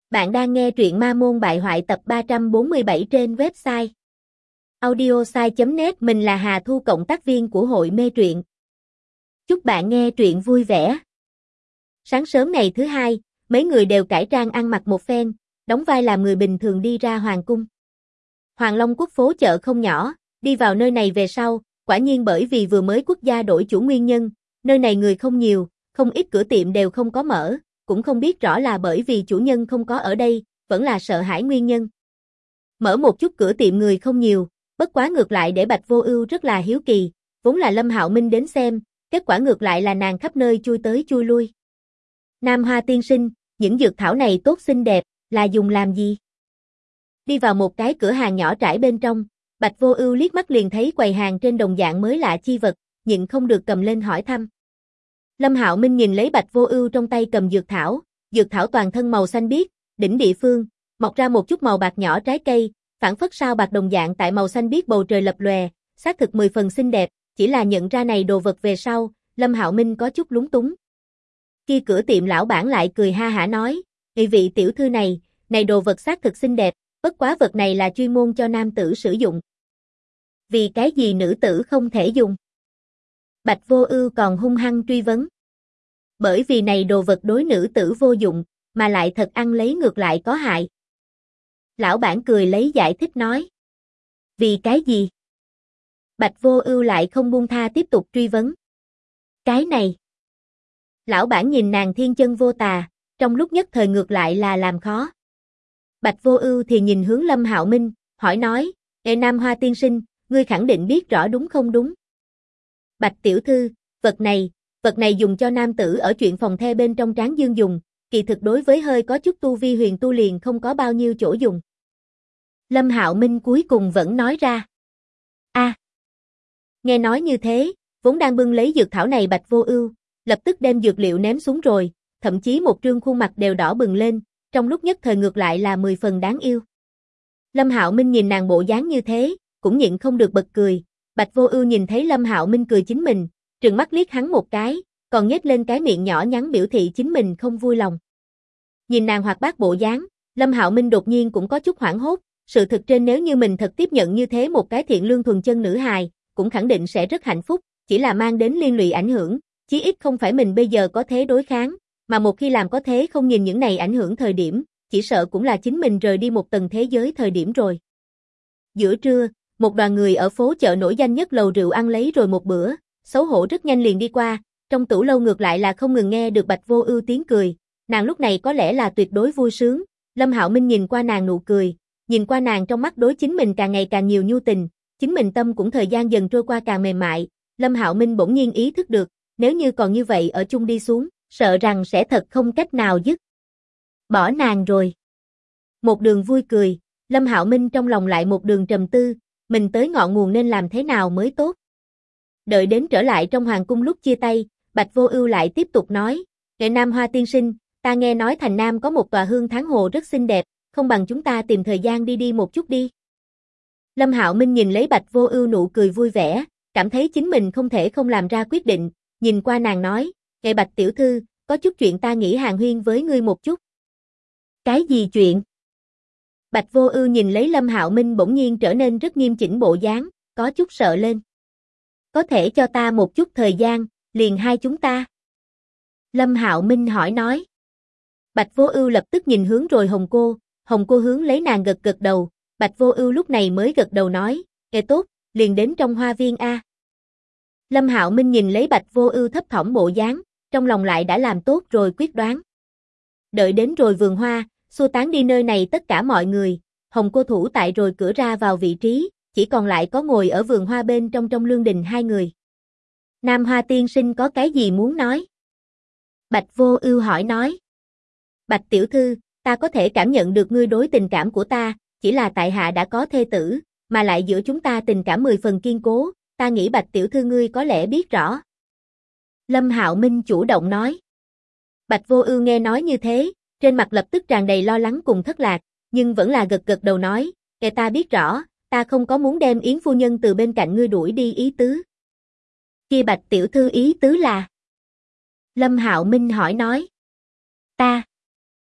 Bạn đang nghe truyện Ma Môn Bại Hoại tập 347 trên website audiosai.net. Mình là Hà Thu, cộng tác viên của hội mê truyện. Chúc bạn nghe truyện vui vẻ. Sáng sớm ngày thứ hai, mấy người đều cải trang ăn mặc một phen, đóng vai làm người bình thường đi ra hoàng cung. Hoàng Long Quốc phố chợ không nhỏ, đi vào nơi này về sau, quả nhiên bởi vì vừa mới quốc gia đổi chủ nguyên nhân, nơi này người không nhiều, không ít cửa tiệm đều không có mở. Cũng không biết rõ là bởi vì chủ nhân không có ở đây, vẫn là sợ hãi nguyên nhân. Mở một chút cửa tiệm người không nhiều, bất quá ngược lại để Bạch Vô Ưu rất là hiếu kỳ, vốn là Lâm Hạo Minh đến xem, kết quả ngược lại là nàng khắp nơi chui tới chui lui. Nam Hoa tiên sinh, những dược thảo này tốt xinh đẹp, là dùng làm gì? Đi vào một cái cửa hàng nhỏ trải bên trong, Bạch Vô Ưu liếc mắt liền thấy quầy hàng trên đồng dạng mới lạ chi vật, nhịn không được cầm lên hỏi thăm. Lâm Hạo Minh nhìn lấy Bạch Vô Ưu trong tay cầm dược thảo toàn thân màu xanh biếc, đỉnh địa phương, mọc ra một chút màu bạc nhỏ trái cây, phản phất sao bạc đồng dạng tại màu xanh biếc bầu trời lập lòe, xác thực 10 phần xinh đẹp, chỉ là nhận ra này đồ vật về sau, Lâm Hạo Minh có chút lúng túng. Kia cửa tiệm lão bản lại cười ha hả nói, vị tiểu thư này đồ vật xác thực xinh đẹp, bất quá vật này là chuyên môn cho nam tử sử dụng. Vì cái gì nữ tử không thể dùng? Bạch Vô Ưu còn hung hăng truy vấn. Bởi vì này đồ vật đối nữ tử vô dụng, mà lại thật ăn lấy ngược lại có hại. Lão bản cười lấy giải thích nói. Vì cái gì? Bạch Vô Ưu lại không buông tha tiếp tục truy vấn. Cái này. Lão bản nhìn nàng thiên chân vô tà, trong lúc nhất thời ngược lại là làm khó. Bạch Vô Ưu thì nhìn hướng Lâm Hạo Minh, hỏi nói, Nam Hoa tiên sinh, ngươi khẳng định biết rõ đúng không đúng? Bạch tiểu thư, vật này dùng cho nam tử ở chuyện phòng the bên trong tráng dương dùng, kỳ thực đối với hơi có chút tu vi huyền tu liền không có bao nhiêu chỗ dùng. Lâm Hạo Minh cuối cùng vẫn nói ra. Nghe nói như thế, vốn đang bưng lấy dược thảo này Bạch Vô Ưu, lập tức đem dược liệu ném xuống rồi, thậm chí một trương khuôn mặt đều đỏ bừng lên, trong lúc nhất thời ngược lại là 10 phần đáng yêu. Lâm Hạo Minh nhìn nàng bộ dáng như thế, cũng nhịn không được bật cười. Bạch Vô Ưu nhìn thấy Lâm Hạo Minh cười chính mình, trừng mắt liếc hắn một cái, còn nhếch lên cái miệng nhỏ nhắn biểu thị chính mình không vui lòng. Nhìn nàng hoạt bát bộ dáng, Lâm Hạo Minh đột nhiên cũng có chút hoảng hốt, sự thực trên nếu như mình thật tiếp nhận như thế một cái thiện lương thuần chân nữ hài, cũng khẳng định sẽ rất hạnh phúc, chỉ là mang đến liên lụy ảnh hưởng, chí ít không phải mình bây giờ có thế đối kháng, mà một khi làm có thế không nhìn những này ảnh hưởng thời điểm, chỉ sợ cũng là chính mình rời đi một tầng thế giới thời điểm rồi. Giữa trưa, một đoàn người ở phố chợ nổi danh nhất lầu rượu ăn lấy rồi một bữa, xấu hổ rất nhanh liền đi qua, trong tủ lâu ngược lại là không ngừng nghe được Bạch Vô Ưu tiếng cười, nàng lúc này có lẽ là tuyệt đối vui sướng. Lâm Hạo Minh nhìn qua nàng nụ cười, nhìn qua nàng trong mắt đối chính mình càng ngày càng nhiều nhu tình, chính mình tâm cũng thời gian dần trôi qua càng mềm mại, Lâm Hạo Minh bỗng nhiên ý thức được, nếu như còn như vậy ở chung đi xuống, sợ rằng sẽ thật không cách nào dứt bỏ nàng rồi. Một đường vui cười, Lâm Hạo Minh trong lòng lại một đường trầm tư, mình tới ngọn nguồn nên làm thế nào mới tốt. Đợi đến trở lại trong hoàng cung lúc chia tay, Bạch Vô Ưu lại tiếp tục nói, Nam Hoa tiên sinh, ta nghe nói thành Nam có một tòa hương tháng hồ rất xinh đẹp, không bằng chúng ta tìm thời gian đi một chút đi. Lâm Hạo Minh nhìn lấy Bạch Vô Ưu nụ cười vui vẻ, cảm thấy chính mình không thể không làm ra quyết định, nhìn qua nàng nói, Bạch tiểu thư, có chút chuyện ta nghĩ hàn huyên với ngươi một chút. Cái gì chuyện? Bạch Vô Ưu nhìn lấy Lâm Hạo Minh bỗng nhiên trở nên rất nghiêm chỉnh bộ dáng, có chút sợ lên. Có thể cho ta một chút thời gian, liền hai chúng ta? Lâm Hạo Minh hỏi nói. Bạch Vô Ưu lập tức nhìn hướng rồi Hồng cô hướng lấy nàng gật gật đầu, Bạch Vô Ưu lúc này mới gật đầu nói, tốt, liền đến trong hoa viên a. Lâm Hạo Minh nhìn lấy Bạch Vô Ưu thấp thỏm bộ dáng, trong lòng lại đã làm tốt rồi quyết đoán. Đợi đến rồi vườn hoa, xua tán đi nơi này tất cả mọi người, Hồng cô thủ tại rồi cửa ra vào vị trí, chỉ còn lại có ngồi ở vườn hoa bên trong lương đình hai người. Nam Hoa tiên sinh có cái gì muốn nói? Bạch Vô Ưu hỏi nói. Bạch tiểu thư, ta có thể cảm nhận được ngươi đối tình cảm của ta, chỉ là tại hạ đã có thê tử, mà lại giữa chúng ta tình cảm 10 phần kiên cố, ta nghĩ Bạch tiểu thư ngươi có lẽ biết rõ. Lâm Hạo Minh chủ động nói. Bạch Vô Ưu nghe nói như thế, trên mặt lập tức tràn đầy lo lắng cùng thất lạc, nhưng vẫn là gật gật đầu nói, ta biết rõ, ta không có muốn đem Yến phu nhân từ bên cạnh ngươi đuổi đi ý tứ. Kia Bạch tiểu thư ý tứ là? Lâm Hạo Minh hỏi nói. Ta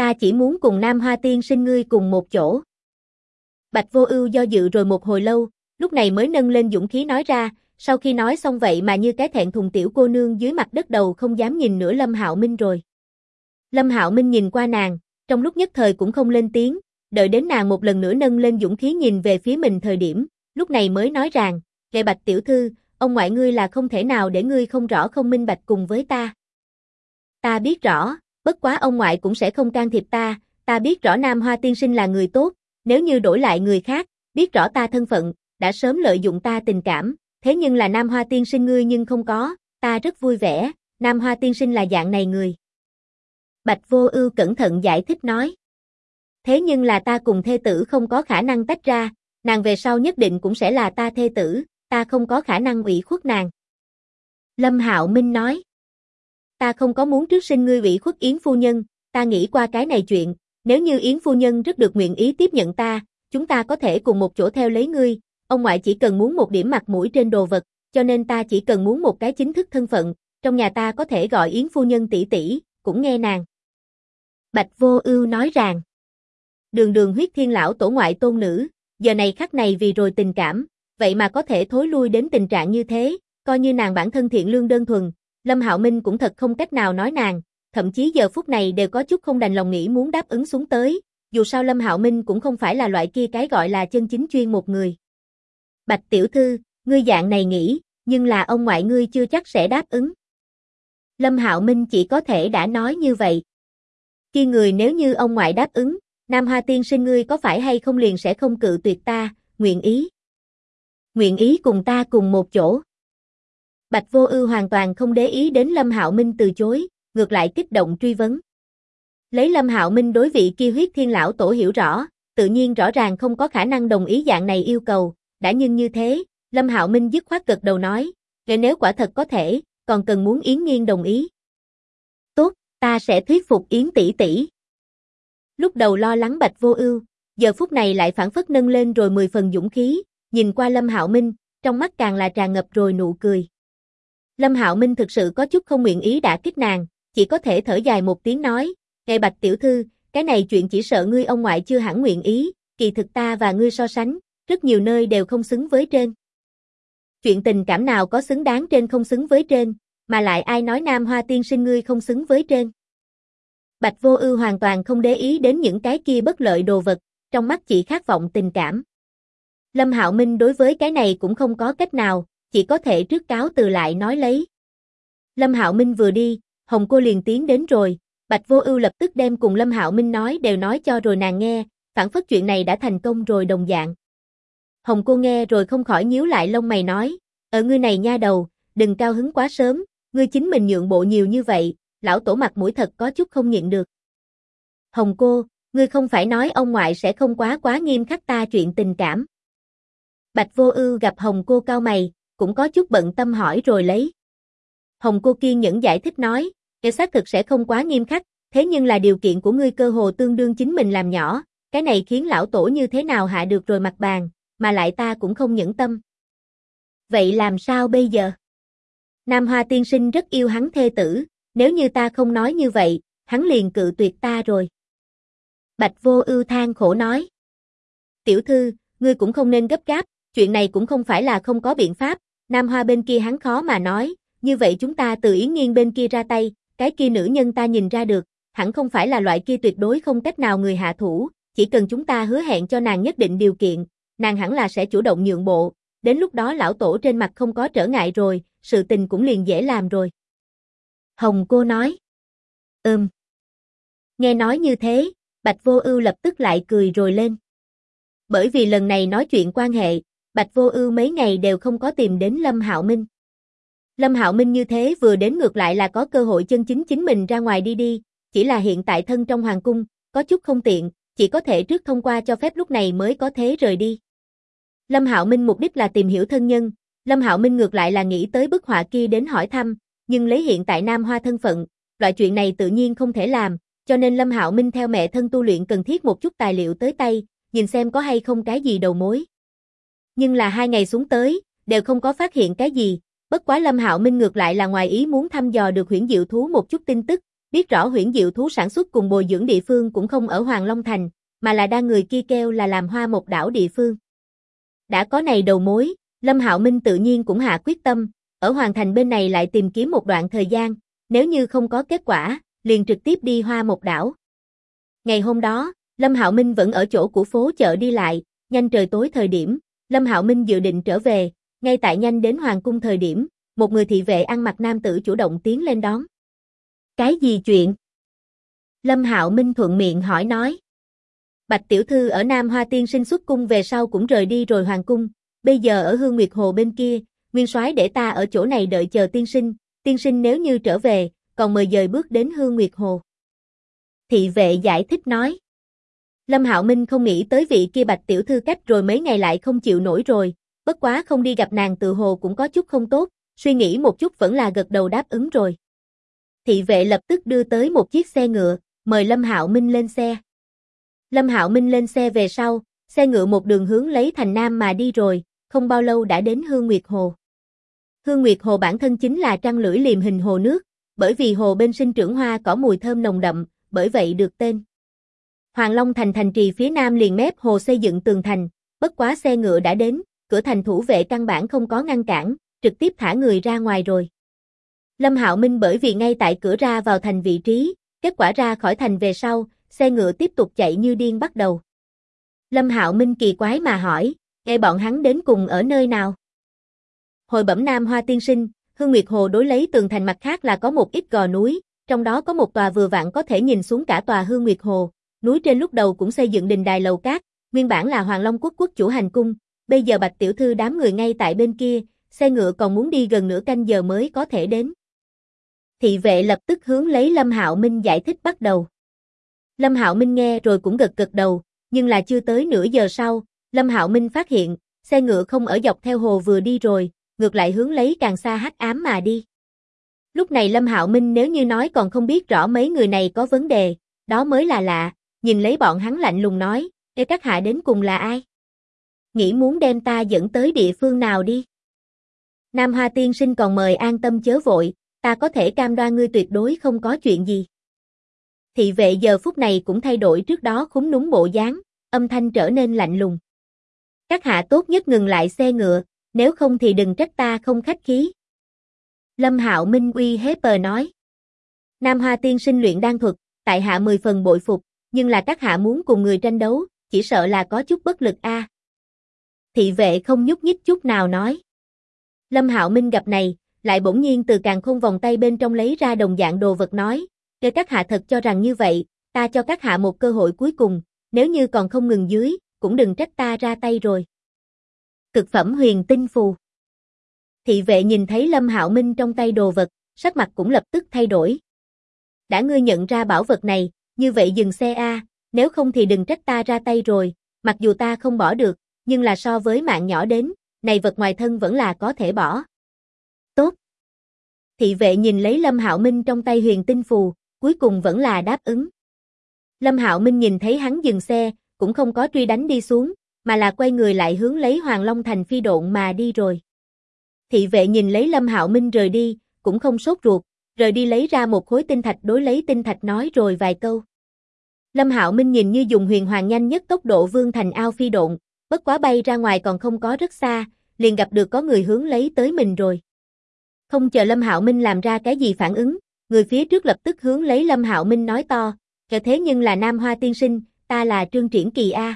Ta chỉ muốn cùng Nam Hoa tiên sinh ngươi cùng một chỗ. Bạch Vô Ưu do dự rồi một hồi lâu, lúc này mới nâng lên dũng khí nói ra, sau khi nói xong vậy mà như cái thẹn thùng tiểu cô nương dưới mặt đất đầu không dám nhìn nữa Lâm Hạo Minh rồi. Lâm Hạo Minh nhìn qua nàng, trong lúc nhất thời cũng không lên tiếng, đợi đến nàng một lần nữa nâng lên dũng khí nhìn về phía mình thời điểm, lúc này mới nói rằng, "Kệ Bạch tiểu thư, ông ngoại ngươi là không thể nào để ngươi không rõ không minh bạch cùng với ta. Ta biết rõ, bất quá ông ngoại cũng sẽ không can thiệp ta biết rõ Nam Hoa tiên sinh là người tốt, nếu như đổi lại người khác, biết rõ ta thân phận, đã sớm lợi dụng ta tình cảm, thế nhưng là Nam Hoa tiên sinh ngươi nhưng không có, ta rất vui vẻ, Nam Hoa tiên sinh là dạng này người." Bạch Vô Ưu cẩn thận giải thích nói. "Thế nhưng là ta cùng thê tử không có khả năng tách ra, nàng về sau nhất định cũng sẽ là ta thê tử, ta không có khả năng ủy khuất nàng." Lâm Hạo Minh nói. "Ta không có muốn trước sinh ngươi ủy khuất Yến phu nhân, ta nghĩ qua cái này chuyện, nếu như Yến phu nhân rất được nguyện ý tiếp nhận ta, chúng ta có thể cùng một chỗ theo lấy ngươi, ông ngoại chỉ cần muốn một điểm mặt mũi trên đồ vật, cho nên ta chỉ cần muốn một cái chính thức thân phận, trong nhà ta có thể gọi Yến phu nhân tỷ tỷ, cũng nghe nàng." Bạch Vô Ưu nói rằng, đường đường huyết thiên lão tổ ngoại tôn nữ, giờ này khắc này vì rồi tình cảm, vậy mà có thể thối lui đến tình trạng như thế, coi như nàng bản thân thiện lương đơn thuần, Lâm Hạo Minh cũng thật không cách nào nói nàng, thậm chí giờ phút này đều có chút không đành lòng nghĩ muốn đáp ứng xuống tới, dù sao Lâm Hạo Minh cũng không phải là loại kia cái gọi là chân chính chuyên một người. "Bạch tiểu thư, ngươi dạng này nghĩ, nhưng là ông ngoại ngươi chưa chắc sẽ đáp ứng." Lâm Hạo Minh chỉ có thể đã nói như vậy. "Kia người nếu như ông ngoại đáp ứng, Nam Hoa tiên sinh ngươi có phải hay không liền sẽ không cự tuyệt ta, nguyện ý cùng ta cùng một chỗ?" Bạch Vô Ưu hoàn toàn không để ý đến Lâm Hạo Minh từ chối, ngược lại kích động truy vấn. Lấy Lâm Hạo Minh đối vị kia huyết thiên lão tổ hiểu rõ, tự nhiên rõ ràng không có khả năng đồng ý dạng này yêu cầu, đã nhưng như thế, Lâm Hạo Minh dứt khoát gật đầu nói, nếu quả thật có thể, còn cần muốn Yến Nghiên đồng ý. "Tốt, ta sẽ thuyết phục Yến tỷ tỷ." Lúc đầu lo lắng Bạch Vô Ưu, giờ phút này lại phảng phất nâng lên rồi 10 phần dũng khí, nhìn qua Lâm Hạo Minh, trong mắt càng là tràn ngập rồi nụ cười. Lâm Hạo Minh thực sự có chút không nguyện ý đả kích nàng, chỉ có thể thở dài một tiếng nói, "Ngài Bạch tiểu thư, cái này chuyện chỉ sợ ngươi ông ngoại chưa hẳn nguyện ý, kỳ thực ta và ngươi so sánh, rất nhiều nơi đều không xứng với trên. Chuyện tình cảm nào có xứng đáng trên không xứng với trên, mà lại ai nói Nam Hoa tiên sinh ngươi không xứng với trên." Bạch Vô Ưu hoàn toàn không để ý đến những cái kia bất lợi đồ vật, trong mắt chỉ khát vọng tình cảm. Lâm Hạo Minh đối với cái này cũng không có cách nào, chỉ có thể trước cáo từ lại nói lấy. Lâm Hạo Minh vừa đi, Hồng Cô liền tiến đến rồi, Bạch Vô Ưu lập tức đem cùng Lâm Hạo Minh nói đều nói cho rồi nàng nghe, phảng phất chuyện này đã thành công rồi đồng dạng. Hồng Cô nghe rồi không khỏi nhíu lại lông mày nói, ngươi này nha đầu, đừng cao hứng quá sớm, ngươi chính mình nhượng bộ nhiều như vậy, lão tổ mặt mũi thật có chút không nhịn được." "Hồng Cô, ngươi không phải nói ông ngoại sẽ không quá nghiêm khắc ta chuyện tình cảm?" Bạch Vô Ưu gặp Hồng Cô cau mày, cũng có chút bận tâm hỏi rồi lấy. Hồng Cô kiên nhẫn giải thích nói, "Cái xác thực sẽ không quá nghiêm khắc, thế nhưng là điều kiện của ngươi cơ hồ tương đương chính mình làm nhỏ, cái này khiến lão tổ như thế nào hạ được rồi mặt bàn, mà lại ta cũng không nhẫn tâm." "Vậy làm sao bây giờ? Nam Hoa tiên sinh rất yêu hắn thê tử, nếu như ta không nói như vậy, hắn liền cự tuyệt ta rồi." Bạch Vô Ưu than khổ nói. "Tiểu thư, ngươi cũng không nên gấp gáp, chuyện này cũng không phải là không có biện pháp, Nam Hoa bên kia hắn khó mà nói, như vậy chúng ta từ Yến Nghiên bên kia ra tay, cái kia nữ nhân ta nhìn ra được, hẳn không phải là loại kia tuyệt đối không cách nào người hạ thủ, chỉ cần chúng ta hứa hẹn cho nàng nhất định điều kiện, nàng hẳn là sẽ chủ động nhượng bộ, đến lúc đó lão tổ trên mặt không có trở ngại rồi, sự tình cũng liền dễ làm rồi." Hồng Cô nói. Nghe nói như thế, Bạch Vô Ưu lập tức lại cười rồi lên. Bởi vì lần này nói chuyện quan hệ, Bạch Vô Ưu mấy ngày đều không có tìm đến Lâm Hạo Minh. Lâm Hạo Minh như thế vừa đến ngược lại là có cơ hội chân chính chính mình ra ngoài đi, chỉ là hiện tại thân trong hoàng cung, có chút không tiện, chỉ có thể trước thông qua cho phép lúc này mới có thế rời đi. Lâm Hạo Minh mục đích là tìm hiểu thân nhân, Lâm Hạo Minh ngược lại là nghĩ tới bức họa kia đến hỏi thăm, nhưng lấy hiện tại Nam Hoa thân phận, loại chuyện này tự nhiên không thể làm, cho nên Lâm Hạo Minh theo mẹ thân tu luyện cần thiết một chút tài liệu tới tay, nhìn xem có hay không cái gì đầu mối. Nhưng là 2 ngày xuống tới, đều không có phát hiện cái gì, bất quá Lâm Hạo Minh ngược lại là ngoài ý muốn thăm dò được Huyễn Diệu thú một chút tin tức, biết rõ huyễn diệu thú sản xuất cùng bồi dưỡng địa phương cũng không ở Hoàng Long Thành, mà là đang người kia kêu là làm Hoa Một đảo địa phương. Đã có này đầu mối, Lâm Hạo Minh tự nhiên cũng hạ quyết tâm, ở Hoàng Thành bên này lại tìm kiếm một đoạn thời gian, nếu như không có kết quả, liền trực tiếp đi Hoa Một đảo. Ngày hôm đó, Lâm Hạo Minh vẫn ở chỗ của phố chợ đi lại, nhanh trời tối thời điểm, Lâm Hạo Minh dự định trở về, ngay tại nhanh đến Hoàng cung thời điểm, một người thị vệ ăn mặc nam tử chủ động tiến lên đón. Cái gì chuyện? Lâm Hạo Minh thuận miệng hỏi nói. Bạch tiểu thư ở Nam Hoa tiên sinh xuất cung về sau cũng rời đi rồi Hoàng cung, bây giờ ở Hương Nguyệt Hồ bên kia, nguyên soái để ta ở chỗ này đợi chờ tiên sinh nếu như trở về, còn mời dời bước đến Hương Nguyệt Hồ. Thị vệ giải thích nói. Lâm Hạo Minh không nghĩ tới vị kia Bạch tiểu thư cách rồi mấy ngày lại không chịu nổi rồi, bất quá không đi gặp nàng tự hồ cũng có chút không tốt, suy nghĩ một chút vẫn là gật đầu đáp ứng rồi. Thị vệ lập tức đưa tới một chiếc xe ngựa, mời Lâm Hạo Minh lên xe. Lâm Hạo Minh lên xe về sau, xe ngựa một đường hướng lấy thành Nam mà đi rồi, không bao lâu đã đến Hương Nguyệt Hồ. Hương Nguyệt Hồ bản thân chính là trăng lưỡi liềm hình hồ nước, bởi vì hồ bên sinh trưởng hoa cỏ mùi thơm nồng đậm, bởi vậy được tên. Hoàng Long Thành thành trì phía nam liền mép hồ xây dựng tường thành, bất quá xe ngựa đã đến, cửa thành thủ vệ căn bản không có ngăn cản, trực tiếp thả người ra ngoài rồi. Lâm Hạo Minh bởi vì ngay tại cửa ra vào thành vị trí, kết quả ra khỏi thành về sau, xe ngựa tiếp tục chạy như điên bắt đầu. Lâm Hạo Minh kỳ quái mà hỏi, bọn hắn đến cùng ở nơi nào? Hồi bẩm Nam Hoa tiên sinh, Hương Nguyệt Hồ đối lấy tường thành mặt khác là có một ít gò núi, trong đó có một tòa vừa vặn có thể nhìn xuống cả tòa Hương Nguyệt Hồ, núi trên lúc đầu cũng xây dựng đình đài lầu cát, nguyên bản là Hoàng Long quốc quốc chủ hành cung, bây giờ Bạch tiểu thư đám người ngay tại bên kia, xe ngựa còn muốn đi gần nửa canh giờ mới có thể đến. Thị vệ lập tức hướng lấy Lâm Hạo Minh giải thích bắt đầu. Lâm Hạo Minh nghe rồi cũng gật gật đầu, nhưng là chưa tới nửa giờ sau, Lâm Hạo Minh phát hiện, xe ngựa không ở dọc theo hồ vừa đi rồi, ngược lại hướng lấy càng xa hắc ám mà đi. Lúc này Lâm Hạo Minh nếu như nói còn không biết rõ mấy người này có vấn đề, đó mới là lạ, nhìn lấy bọn hắn lạnh lùng nói, các hạ đến cùng là ai? Nghĩ muốn đem ta dẫn tới địa phương nào đi? Nam Hoa tiên sinh còn mời an tâm chớ vội, ta có thể cam đoan ngươi tuyệt đối không có chuyện gì. Thị vệ giờ phút này cũng thay đổi trước đó khúm núm bộ dáng, âm thanh trở nên lạnh lùng. Các hạ tốt nhất ngừng lại xe ngựa, nếu không thì đừng trách ta không khách khí. Lâm Hạo Minh uy hiếp nói. Nam Hoa tiên sinh luyện đan thuật, tại hạ 10 phần bội phục, nhưng là các hạ muốn cùng người tranh đấu, chỉ sợ là có chút bất lực a. Thị vệ không nhúc nhích chút nào nói. Lâm Hạo Minh gặp này, lại bỗng nhiên từ càn khôn vòng tay bên trong lấy ra đồng dạng đồ vật nói, nếu các hạ thật cho rằng như vậy, ta cho các hạ một cơ hội cuối cùng, nếu như còn không ngừng dưới, cũng đừng trách ta ra tay rồi. Cực phẩm huyền tinh phù. Thị vệ nhìn thấy Lâm Hạo Minh trong tay đồ vật, sắc mặt cũng lập tức thay đổi. Đã ngươi nhận ra bảo vật này, như vậy dừng xe a, nếu không thì đừng trách ta ra tay rồi, mặc dù ta không bỏ được, nhưng là so với mạng nhỏ đến, này vật ngoài thân vẫn là có thể bỏ. Tốt. Thị vệ nhìn lấy Lâm Hạo Minh trong tay huyền tinh phù, cuối cùng vẫn là đáp ứng. Lâm Hạo Minh nhìn thấy hắn dừng xe, cũng không có truy đánh đi xuống, mà là quay người lại hướng lấy Hoàng Long Thành phi độn mà đi rồi. Thị vệ nhìn lấy Lâm Hạo Minh rời đi, cũng không sốt ruột, rời đi lấy ra một khối tinh thạch đối lấy tinh thạch nói rồi vài câu. Lâm Hạo Minh nhìn như dùng huyền hoàng nhanh nhất tốc độ vươn thành ao phi độn, bất quá bay ra ngoài còn không có rất xa, liền gặp được có người hướng lấy tới mình rồi. Không chờ Lâm Hạo Minh làm ra cái gì phản ứng, người phía trước lập tức hướng lấy Lâm Hạo Minh nói to, thế nhưng là Nam Hoa tiên sinh, ta là Trương Triển Kỳ a.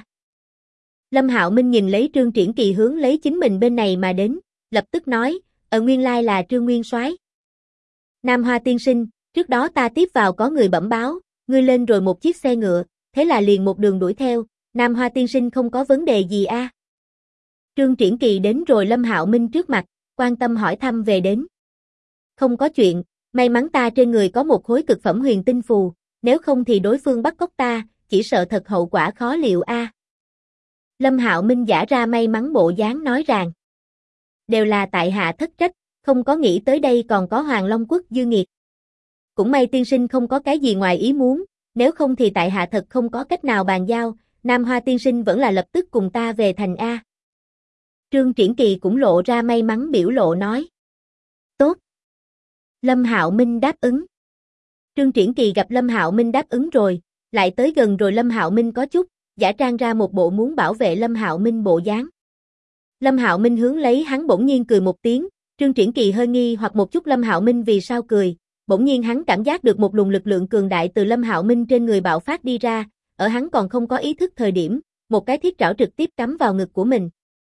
Lâm Hạo Minh nhìn lấy Trương Triển Kỳ hướng lấy chính mình bên này mà đến, lập tức nói, nguyên lai là Trương Nguyên soái. Nam Hoa tiên sinh, trước đó ta tiếp vào có người bẩm báo, ngươi lên rồi một chiếc xe ngựa, thế là liền một đường đuổi theo, Nam Hoa tiên sinh không có vấn đề gì a? Trương Triển Kỳ đến rồi Lâm Hạo Minh trước mặt, quan tâm hỏi thăm về đến. Không có chuyện, may mắn ta trên người có một khối cực phẩm huyền tinh phù, nếu không thì đối phương bắt cóc ta, chỉ sợ thật hậu quả khó liệu a. Lâm Hạo Minh giả ra may mắn bộ dáng nói rằng, đều là tại hạ thất trách, không có nghĩ tới đây còn có Hoàng Long quốc dư nghiệt. Cũng may tiên sinh không có cái gì ngoài ý muốn, nếu không thì tại hạ thật không có cách nào bàn giao, Nam Hoa tiên sinh vẫn là lập tức cùng ta về thành A. Trương Triển Kỳ cũng lộ ra may mắn biểu lộ nói. Tốt. Lâm Hạo Minh đáp ứng. Trương Triển Kỳ gặp Lâm Hạo Minh đáp ứng rồi, lại tới gần rồi Lâm Hạo Minh có chút, giả trang ra một bộ muốn bảo vệ Lâm Hạo Minh bộ dáng. Lâm Hạo Minh hướng lấy hắn bỗng nhiên cười một tiếng, Trương Triển Kỳ hơi nghi hoặc một chút Lâm Hạo Minh vì sao cười, bỗng nhiên hắn cảm giác được một luồng lực lượng cường đại từ Lâm Hạo Minh trên người bạo phát đi ra, ở hắn còn không có ý thức thời điểm, một cái thiết trảo trực tiếp cắm vào ngực của mình.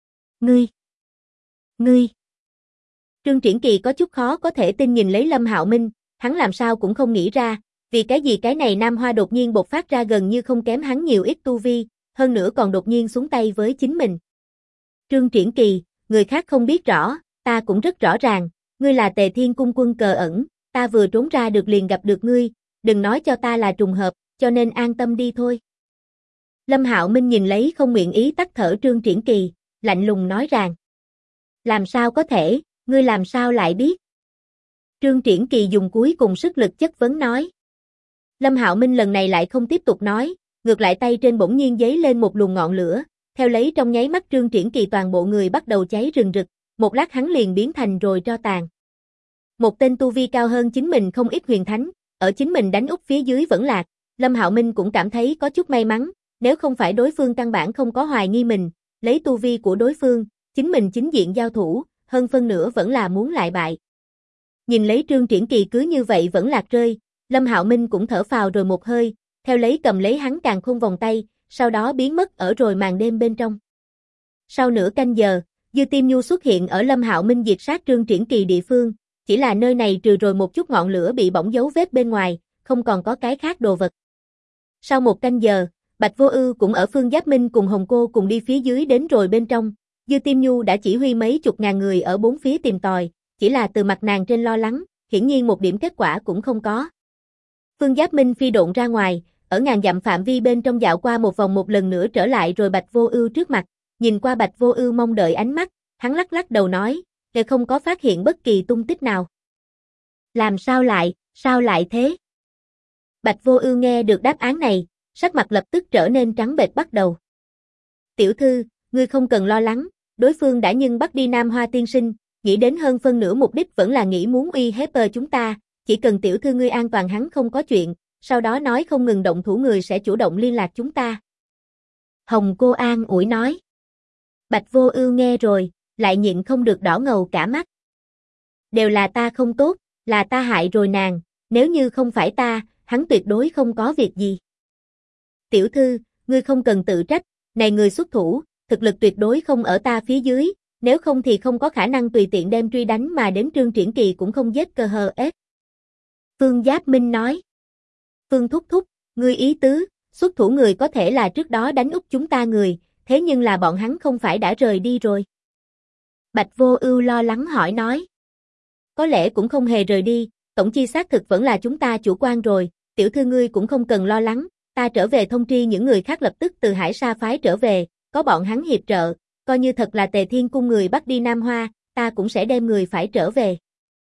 Ngươi! Trương Triển Kỳ có chút khó có thể tin nhìn lấy Lâm Hạo Minh, hắn làm sao cũng không nghĩ ra, vì cái gì cái này nam hoa đột nhiên bộc phát ra gần như không kém hắn nhiều ít tu vi, hơn nữa còn đột nhiên xuống tay với chính mình. Trương Triển Kỳ, người khác không biết rõ, ta cũng rất rõ ràng, ngươi là Tề Thiên Cung quân cờ ẩn, ta vừa trốn ra được liền gặp được ngươi, đừng nói cho ta là trùng hợp, cho nên an tâm đi thôi. Lâm Hạo Minh nhìn lấy không nguyện ý tắt thở Trương Triển Kỳ, lạnh lùng nói rằng. Làm sao có thể, ngươi làm sao lại biết? Trương Triển Kỳ dùng cuối cùng sức lực chất vấn nói. Lâm Hạo Minh lần này lại không tiếp tục nói, ngược lại tay trên bỗng nhiên giấy lên một luồng ngọn lửa, theo lấy trong nháy mắt Trương Triển Kỳ toàn bộ người bắt đầu cháy rừng rực, một lát hắn liền biến thành rồi tro tàn. Một tên tu vi cao hơn chính mình không ít huyền thánh, ở chính mình đánh úp phía dưới vẫn lạc, Lâm Hạo Minh cũng cảm thấy có chút may mắn, nếu không phải đối phương căn bản không có hoài nghi mình, lấy tu vi của đối phương, chính mình chính diện giao thủ, hơn phân nửa vẫn là muốn lại bại. Nhìn lấy Trương Triển Kỳ cứ như vậy vẫn lạc rơi, Lâm Hạo Minh cũng thở phào rồi một hơi, theo lấy cầm lấy hắn càn khôn vòng tay, sau đó biến mất ở rồi màn đêm bên trong. Sau nửa canh giờ, Dư Tiêm Nhu xuất hiện ở Lâm Hạo Minh diệt sát Trương Triển Kỳ địa phương, chỉ là nơi này trừ rồi một chút ngọn lửa bị bỏng dấu vết bên ngoài, không còn có cái khác đồ vật. Sau một canh giờ, Bạch Vô Ưu cũng ở Phương Giáp Minh cùng Hồng Cô cùng đi phía dưới đến rồi bên trong, Dư Tiêm Nhu đã chỉ huy mấy chục ngàn người ở bốn phía tìm tòi, chỉ là từ mặt nàng trên lo lắng, hiển nhiên một điểm kết quả cũng không có. Phương Giáp Minh phi độn ra ngoài, ở ngàn dặm phạm vi bên trong dạo qua một vòng một lần nữa trở lại rồi Bạch Vô Ưu trước mặt, nhìn qua Bạch Vô Ưu mong đợi ánh mắt, hắn lắc lắc đầu nói, "Ngươi không có phát hiện bất kỳ tung tích nào." "Làm sao lại thế?" Bạch Vô Ưu nghe được đáp án này, sắc mặt lập tức trở nên trắng bệch bắt đầu. "Tiểu thư, ngươi không cần lo lắng, đối phương đã nhưng bắt đi Nam Hoa tiên sinh, nghĩ đến hơn phân nửa mục đích vẫn là nghĩ muốn uy hiếp chúng ta, chỉ cần tiểu thư ngươi an toàn hắn không có chuyện, sau đó nói không ngừng động thủ người sẽ chủ động liên lạc chúng ta." Hồng Cô an ủi nói. Bạch Vô Ưu nghe rồi, lại nhịn không được đỏ ngầu cả mắt. "Đều là ta không tốt, là ta hại rồi nàng, nếu như không phải ta, hắn tuyệt đối không có việc gì." "Tiểu thư, ngươi không cần tự trách, này người xuất thủ, thực lực tuyệt đối không ở ta phía dưới, nếu không thì không có khả năng tùy tiện đem truy đánh mà đến Trương Triển Kỳ cũng không giết cơ hờ ết." Phương Giáp Minh nói. "Phương thúc thúc, ngươi ý tứ, xuất thủ người có thể là trước đó đánh úp chúng ta người, thế nhưng là bọn hắn không phải đã rời đi rồi?" Bạch Vô Ưu lo lắng hỏi nói. "Có lẽ cũng không hề rời đi, tổng chi xác thực vẫn là chúng ta chủ quan rồi, tiểu thư ngươi cũng không cần lo lắng, ta trở về thông tri những người khác lập tức từ Hải Sa phái trở về, có bọn hắn hiệp trợ, coi như thật là Tề Thiên Cung người bắt đi Nam Hoa, ta cũng sẽ đem người phải trở về."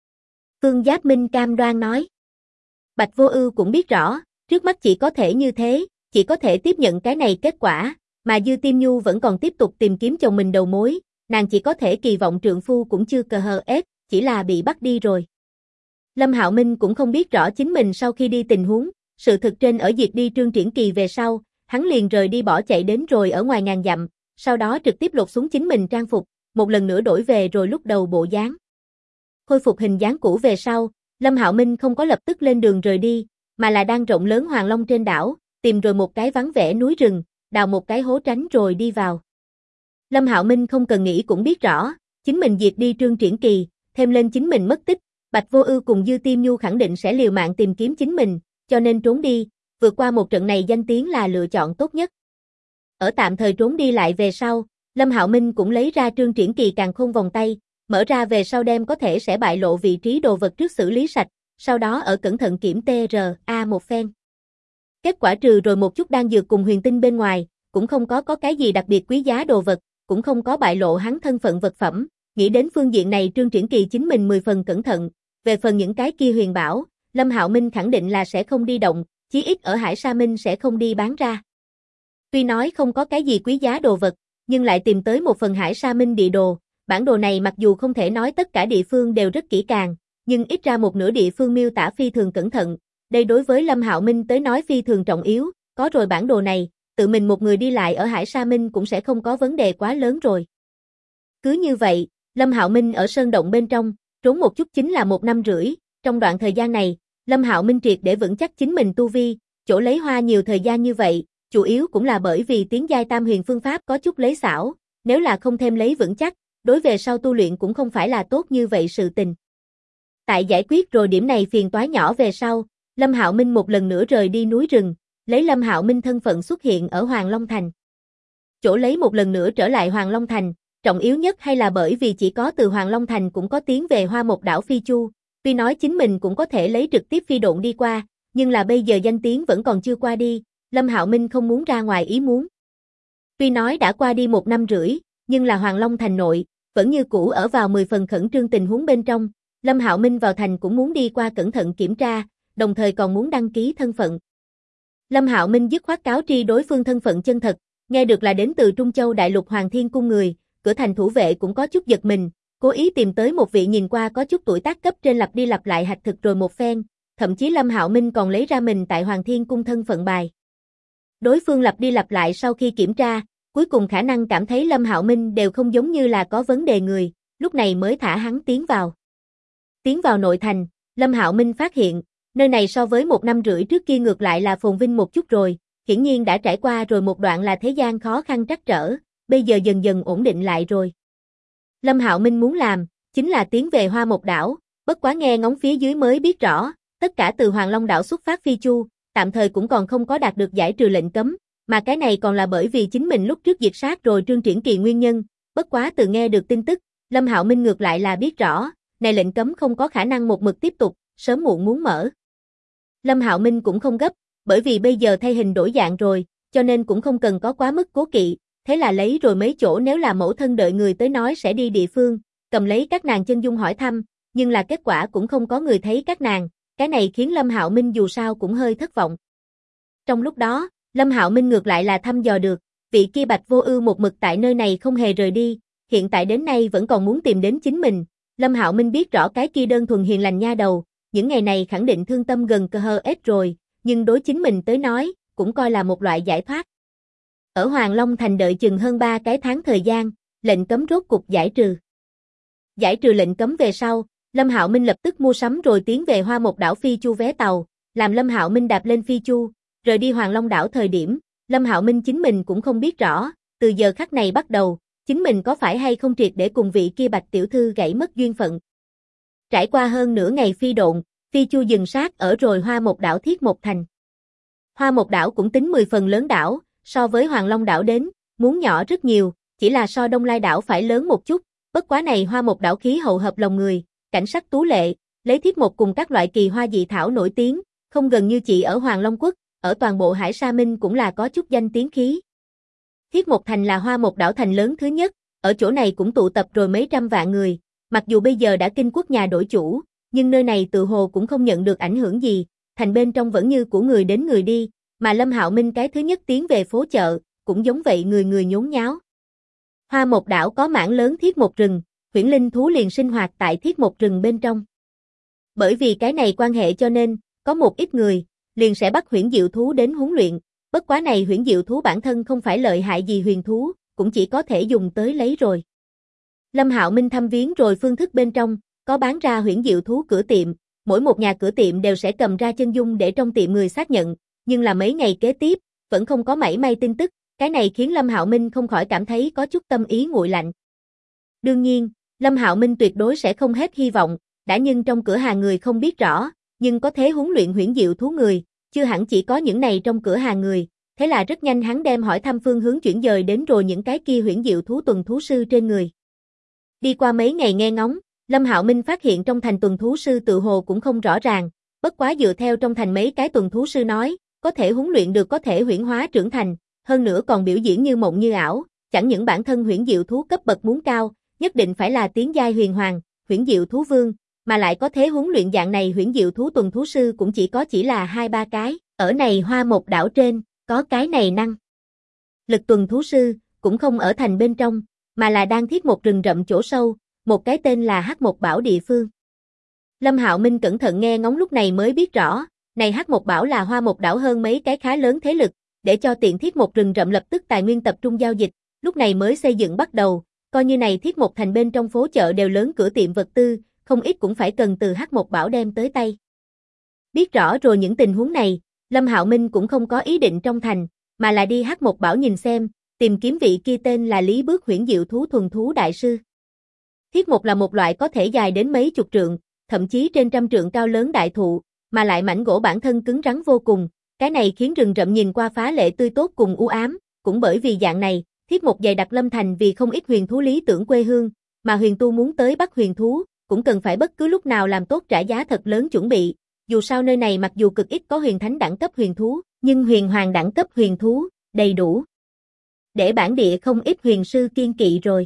Phương Giáp Minh cam đoan nói. Bạch Vô Ưu cũng biết rõ, trước mắt chỉ có thể như thế, chỉ có thể tiếp nhận cái này kết quả, mà Dư Tiêm Nhu vẫn còn tiếp tục tìm kiếm chồng mình đầu mối, nàng chỉ có thể kỳ vọng trượng phu cũng chưa cờ hờ ép, chỉ là bị bắt đi rồi. Lâm Hạo Minh cũng không biết rõ chính mình sau khi đi tình huống, sự thực trên ở diệt đi Trương Triển Kỳ về sau, hắn liền rời đi bỏ chạy đến rồi ở ngoài ngàn dặm, sau đó trực tiếp lột xuống chính mình trang phục, một lần nữa đổi về rồi lúc đầu bộ dáng. Khôi phục hình dáng cũ về sau, Lâm Hạo Minh không có lập tức lên đường rời đi, mà là đang rộng lớn Hoàng Long trên đảo, tìm rồi một cái vắng vẻ núi rừng, đào một cái hố tránh rồi đi vào. Lâm Hạo Minh không cần nghĩ cũng biết rõ, chính mình diệt đi Trương Triển Kỳ, thêm lên chính mình mất tích, Bạch Vô Ưu cùng Dư Tiêm Nhu khẳng định sẽ liều mạng tìm kiếm chính mình, cho nên trốn đi, vượt qua một trận này danh tiếng là lựa chọn tốt nhất. Ở tạm thời trốn đi lại về sau, Lâm Hạo Minh cũng lấy ra Trương Triển Kỳ càn khôn vòng tay, mở ra về sau đem có thể sẽ bại lộ vị trí đồ vật trước xử lý sạch, sau đó ở cẩn thận kiểm TRA một phen. Kết quả trừ rồi một chút đan dược cùng huyền tinh bên ngoài, cũng không có cái gì đặc biệt quý giá đồ vật, cũng không có bại lộ hắn thân phận vật phẩm, nghĩ đến phương diện này Trương Triển Kỳ chính mình 10 phần cẩn thận, về phần những cái kia huyền bảo, Lâm Hạo Minh khẳng định là sẽ không đi động, chí ít ở Hải Sa Minh sẽ không đi bán ra. Tuy nói không có cái gì quý giá đồ vật, nhưng lại tìm tới một phần Hải Sa Minh địa đồ, bản đồ này mặc dù không thể nói tất cả địa phương đều rất kỹ càng, nhưng ít ra một nửa địa phương miêu tả phi thường cẩn thận, đây đối với Lâm Hạo Minh tới nói phi thường trọng yếu, có rồi bản đồ này, tự mình một người đi lại ở Hải Sa Minh cũng sẽ không có vấn đề quá lớn rồi. Cứ như vậy, Lâm Hạo Minh ở sơn động bên trong, trốn một chút chính là 1 năm rưỡi, trong đoạn thời gian này, Lâm Hạo Minh triệt để vững chắc chính mình tu vi, chỗ lấy hoa nhiều thời gian như vậy, chủ yếu cũng là bởi vì tiến giai tam huyền phương pháp có chút lấy xảo, nếu là không thêm lấy vững chắc, đối về sau tu luyện cũng không phải là tốt như vậy sự tình. Tại giải quyết rồi điểm này phiền toái nhỏ về sau, Lâm Hạo Minh một lần nữa rời đi núi rừng, lấy Lâm Hạo Minh thân phận xuất hiện ở Hoàng Long Thành. Chỗ lấy một lần nữa trở lại Hoàng Long Thành, trọng yếu nhất hay là bởi vì chỉ có từ Hoàng Long Thành cũng có tiến về Hoa Một đảo Phi Chu, tuy nói chính mình cũng có thể lấy trực tiếp phi độn đi qua, nhưng là bây giờ danh tiếng vẫn còn chưa qua đi, Lâm Hạo Minh không muốn ra ngoài ý muốn. Tuy nói đã qua đi 1 năm rưỡi, nhưng là Hoàng Long Thành nội, vẫn như cũ ở vào 10 phần khẩn trương tình huống bên trong, Lâm Hạo Minh vào thành cũng muốn đi qua cẩn thận kiểm tra, đồng thời còn muốn đăng ký thân phận. Lâm Hạo Minh dứt khoát cáo tri đối phương thân phận chân thật, nghe được là đến từ Trung Châu Đại Lục Hoàng Thiên Cung người, cửa thành thủ vệ cũng có chút giật mình, cố ý tìm tới một vị nhìn qua có chút tuổi tác cấp trên lặp đi lặp lại hạch thực rồi một phen, thậm chí Lâm Hạo Minh còn lấy ra mình tại Hoàng Thiên Cung thân phận bài. Đối phương lặp đi lặp lại sau khi kiểm tra, cuối cùng khả năng cảm thấy Lâm Hạo Minh đều không giống như là có vấn đề người, lúc này mới thả hắn tiến vào. Tiến vào nội thành, Lâm Hạo Minh phát hiện, nơi này so với 1 năm rưỡi trước kia ngược lại là phồn vinh một chút rồi, hiển nhiên đã trải qua rồi một đoạn là thế gian khó khăn trắc trở, bây giờ dần dần ổn định lại rồi. Lâm Hạo Minh muốn làm, chính là tiến về Hoa Một đảo, bất quá nghe ngóng phía dưới mới biết rõ, tất cả từ Hoàng Long đảo xuất phát Phi Chu, tạm thời cũng còn không có đạt được giải trừ lệnh cấm, mà cái này còn là bởi vì chính mình lúc trước diệt sát rồi Trương Triển Kỳ nguyên nhân, bất quá từ nghe được tin tức, Lâm Hạo Minh ngược lại là biết rõ, này lệnh cấm không có khả năng một mực tiếp tục, sớm muộn muốn mở. Lâm Hạo Minh cũng không gấp, bởi vì bây giờ thay hình đổi dạng rồi, cho nên cũng không cần có quá mức cố kỵ, thế là lấy rồi mấy chỗ nếu là mẫu thân đợi người tới nói sẽ đi địa phương, cầm lấy các nàng chân dung hỏi thăm, nhưng là kết quả cũng không có người thấy các nàng, cái này khiến Lâm Hạo Minh dù sao cũng hơi thất vọng. Trong lúc đó, Lâm Hạo Minh ngược lại là thăm dò được, vị kia Bạch Vô Ưu một mực tại nơi này không hề rời đi, hiện tại đến nay vẫn còn muốn tìm đến chính mình. Lâm Hạo Minh biết rõ cái kia đơn thuần hiền lành nha đầu, những ngày này khẳng định thương tâm gần cờ hờ ết rồi, nhưng đối chính mình tới nói, cũng coi là một loại giải thoát. Ở Hoàng Long Thành đợi chừng hơn 3 cái tháng thời gian, lệnh cấm rốt cục giải trừ. Giải trừ lệnh cấm về sau, Lâm Hạo Minh lập tức mua sắm rồi tiến về Hoa Một đảo Phi Chu vé tàu, làm Lâm Hạo Minh đạp lên Phi Chu, rời đi Hoàng Long đảo thời điểm, Lâm Hạo Minh chính mình cũng không biết rõ, từ giờ khắc này bắt đầu, chính mình có phải hay không triệt để cùng vị kia Bạch tiểu thư gãy mất duyên phận. Trải qua hơn nửa ngày phi độn, Phi Chu dừng sát ở rồi Hoa Một đảo Thiết Một thành. Hoa Một đảo cũng tính 10 phần lớn đảo, so với Hoàng Long đảo đến, muốn nhỏ rất nhiều, chỉ là so Đông Lai đảo phải lớn một chút, bất quá này Hoa Một đảo khí hậu hợp lòng người, cảnh sắc tú lệ, lấy Thiết Một cùng các loại kỳ hoa dị thảo nổi tiếng, không gần như chỉ ở Hoàng Long quốc, ở toàn bộ Hải Sa Minh cũng là có chút danh tiếng khí. Thiết Một thành là Hoa Một đảo thành lớn thứ nhất, ở chỗ này cũng tụ tập rồi mấy trăm vạn người, mặc dù bây giờ đã Kinh quốc nhà đổi chủ, nhưng nơi này tự hồ cũng không nhận được ảnh hưởng gì, thành bên trong vẫn như của người đến người đi, mà Lâm Hạo Minh cái thứ nhất tiến về phố chợ, cũng giống vậy người người nhốn nháo. Hoa Một đảo có mảng lớn Thiết Một rừng, huyễn linh thú liền sinh hoạt tại Thiết Một rừng bên trong. Bởi vì cái này quan hệ cho nên, có một ít người, liền sẽ bắt huyễn diệu thú đến huấn luyện, bất quá này huyễn diệu thú bản thân không phải lợi hại gì huyền thú, cũng chỉ có thể dùng tới lấy rồi. Lâm Hạo Minh thăm viếng rồi phương thức bên trong, có bán ra huyễn diệu thú cửa tiệm, mỗi một nhà cửa tiệm đều sẽ cầm ra chân dung để trong tiệm người xác nhận, nhưng là mấy ngày kế tiếp, vẫn không có mảy may tin tức, cái này khiến Lâm Hạo Minh không khỏi cảm thấy có chút tâm ý nguội lạnh. Đương nhiên, Lâm Hạo Minh tuyệt đối sẽ không hết hy vọng, đã nhưng trong cửa hàng người không biết rõ, nhưng có thế huấn luyện huyễn diệu thú người, chưa hẳn chỉ có những này trong cửa hàng người, thế là rất nhanh hắn đem hỏi thăm phương hướng chuyển dời đến rồi những cái kia huyễn diệu thú tuần thú sư trên người. Đi qua mấy ngày nghe ngóng, Lâm Hạo Minh phát hiện trong thành tuần thú sư tự hồ cũng không rõ ràng, bất quá dựa theo trong thành mấy cái tuần thú sư nói, có thể huấn luyện được có thể huyễn hóa trưởng thành, hơn nữa còn biểu diễn như mộng như ảo, chẳng những bản thân huyễn diệu thú cấp bậc muốn cao, nhất định phải là tiến giai huyền hoàng, huyễn diệu thú vương, mà lại có thế huấn luyện dạng này huyễn diệu thú tuần thú sư cũng chỉ là 2-3 cái, ở này Hoa Một đảo trên, có cái này năng. Lực tuần thú sư, cũng không ở thành bên trong, mà là đang Thiết Một rừng rậm chỗ sâu, một cái tên là Hắc Một Bảo địa phương. Lâm Hạo Minh cẩn thận nghe ngóng lúc này mới biết rõ, Này Hắc Một Bảo là Hoa Một đảo hơn mấy cái khá lớn thế lực, để cho tiện Thiết Một rừng rậm lập tức tài nguyên tập trung giao dịch, lúc này mới xây dựng bắt đầu, coi như này Thiết Một thành bên trong phố chợ đều lớn cửa tiệm vật tư, không ít cũng phải cần từ Hắc Một Bảo đem tới tay. Biết rõ rồi những tình huống này, Lâm Hạo Minh cũng không có ý định trong thành, mà là đi Hắc Một Bảo nhìn xem, tìm kiếm vị kia tên là Lý Bước Huyễn Diệu Thú Thuần Thú Đại Sư. Thiết Một là một loại có thể dài đến mấy chục trượng, thậm chí trên trăm trượng cao lớn đại thụ, mà lại mảnh gỗ bản thân cứng rắn vô cùng, cái này khiến rừng rậm nhìn qua phá lệ tươi tốt cùng u ám, cũng bởi vì dạng này, Thiết Một dày đặc Lâm thành vì không ít huyền thú lý tưởng quê hương, mà huyền tu muốn tới bắt huyền thú, cũng cần phải bất cứ lúc nào làm tốt trả giá thật lớn chuẩn bị. Dù sao nơi này mặc dù cực ít có huyền thánh đẳng cấp huyền thú, nhưng huyền hoàng đẳng cấp huyền thú, đầy đủ. Để bản địa không ít huyền sư kiên kỵ rồi.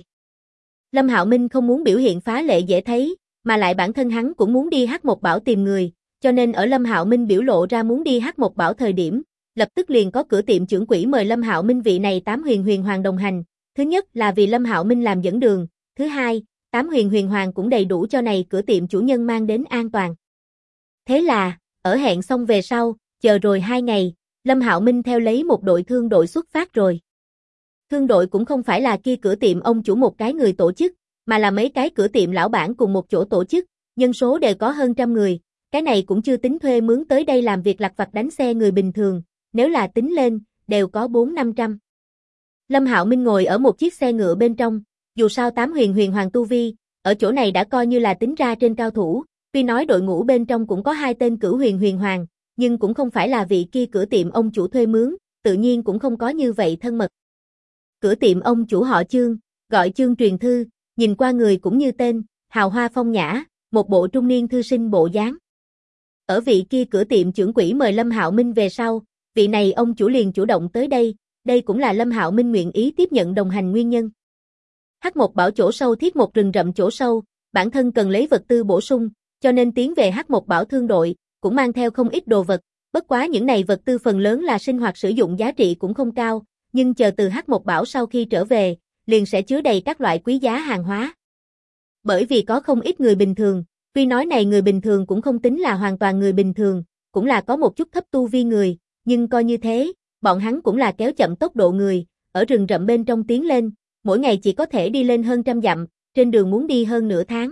Lâm Hạo Minh không muốn biểu hiện phá lệ dễ thấy, mà lại bản thân hắn cũng muốn đi Hắc Một Bảo tìm người, cho nên ở Lâm Hạo Minh biểu lộ ra muốn đi Hắc Một Bảo thời điểm, lập tức liền có cửa tiệm trưởng quỹ mời Lâm Hạo Minh vị này 8 huyền hoàng đồng hành. Thứ nhất là vì Lâm Hạo Minh làm dẫn đường, thứ hai, 8 huyền hoàng cũng đầy đủ cho này cửa tiệm chủ nhân mang đến an toàn. Thế là, ở hẹn xong về sau, chờ rồi 2 ngày, Lâm Hạo Minh theo lấy một đội thương đội xuất phát rồi. Thương đội cũng không phải là kia cửa tiệm ông chủ một cái người tổ chức, mà là mấy cái cửa tiệm lão bản cùng một chỗ tổ chức, nhân số đều có hơn trăm người, cái này cũng chưa tính thuê mướn tới đây làm việc lặt vặt đánh xe người bình thường, nếu là tính lên, đều có 400-500. Lâm Hạo Minh ngồi ở một chiếc xe ngựa bên trong, dù sao 8 huyền hoàng tu vi, ở chỗ này đã coi như là tính ra trên cao thủ, tuy nói đội ngũ bên trong cũng có 2 tên cửu huyền hoàng, nhưng cũng không phải là vị kia cửa tiệm ông chủ thuê mướn, tự nhiên cũng không có như vậy thân mật. Cửa tiệm ông chủ họ Chương, gọi Chương Truyền Thư, nhìn qua người cũng như tên, hào hoa phong nhã, một bộ trung niên thư sinh bộ dáng. Ở vị kia cửa tiệm trưởng quỹ mời Lâm Hạo Minh về sau, vị này ông chủ liền chủ động tới đây cũng là Lâm Hạo Minh nguyện ý tiếp nhận đồng hành nguyên nhân. Hắc Một Bảo chỗ sâu Thiết Một rừng rậm chỗ sâu, bản thân cần lấy vật tư bổ sung, cho nên tiến về Hắc Một Bảo thương đội, cũng mang theo không ít đồ vật, bất quá những này vật tư phần lớn là sinh hoạt sử dụng giá trị cũng không cao, nhưng chờ từ Hắc Một Bảo sau khi trở về, liền sẽ chứa đầy các loại quý giá hàng hóa. Bởi vì có không ít người bình thường, tuy nói này người bình thường cũng không tính là hoàn toàn người bình thường, cũng là có một chút thấp tu vi người, nhưng coi như thế, bọn hắn cũng là kéo chậm tốc độ người, ở rừng rậm bên trong tiến lên, mỗi ngày chỉ có thể đi lên hơn trăm dặm, trên đường muốn đi hơn nửa tháng.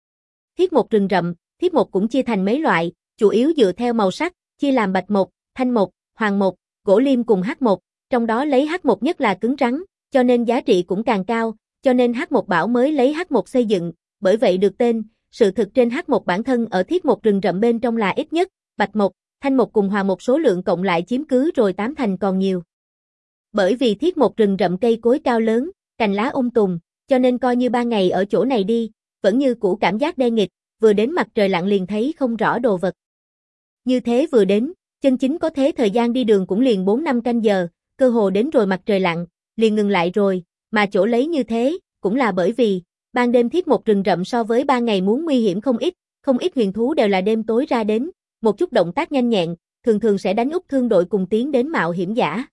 Thiết Một rừng rậm, Thiết Một cũng chia thành mấy loại, chủ yếu dựa theo màu sắc, chia làm bạch mộc, thanh mộc, hoàng mộc, gỗ liêm cùng hắc mộc, trong đó lấy hắc mộc nhất là cứng rắn, cho nên giá trị cũng càng cao, cho nên Hắc Một Bảo mới lấy hắc mộc xây dựng, bởi vậy được tên. Sự thực trên hắc mộc bản thân ở Thiết Một rừng rậm bên trong là ít nhất, bạch mộc, thanh mộc cùng hoàng mộc số lượng cộng lại chiếm cứ rồi 8 thành còn nhiều. Bởi vì Thiết Một rừng rậm cây cối cao lớn, cành lá tùng, cho nên coi như ban ngày ở chỗ này đi, vẫn như cũ cảm giác đen nghịt, vừa đến mặt trời lặn liền thấy không rõ đồ vật. Như thế vừa đến, chân chính có thế thời gian đi đường cũng liền 4-5 canh giờ, cơ hồ đến rồi mặt trời lặn, liền ngừng lại rồi, mà chỗ lấy như thế, cũng là bởi vì, ban đêm Thiết Một rừng rậm so với ban ngày muốn nguy hiểm không ít huyền thú đều là đêm tối ra đến, một chút động tác nhanh nhẹn, thường thường sẽ đánh úp thương đội cùng tiến đến mạo hiểm giả.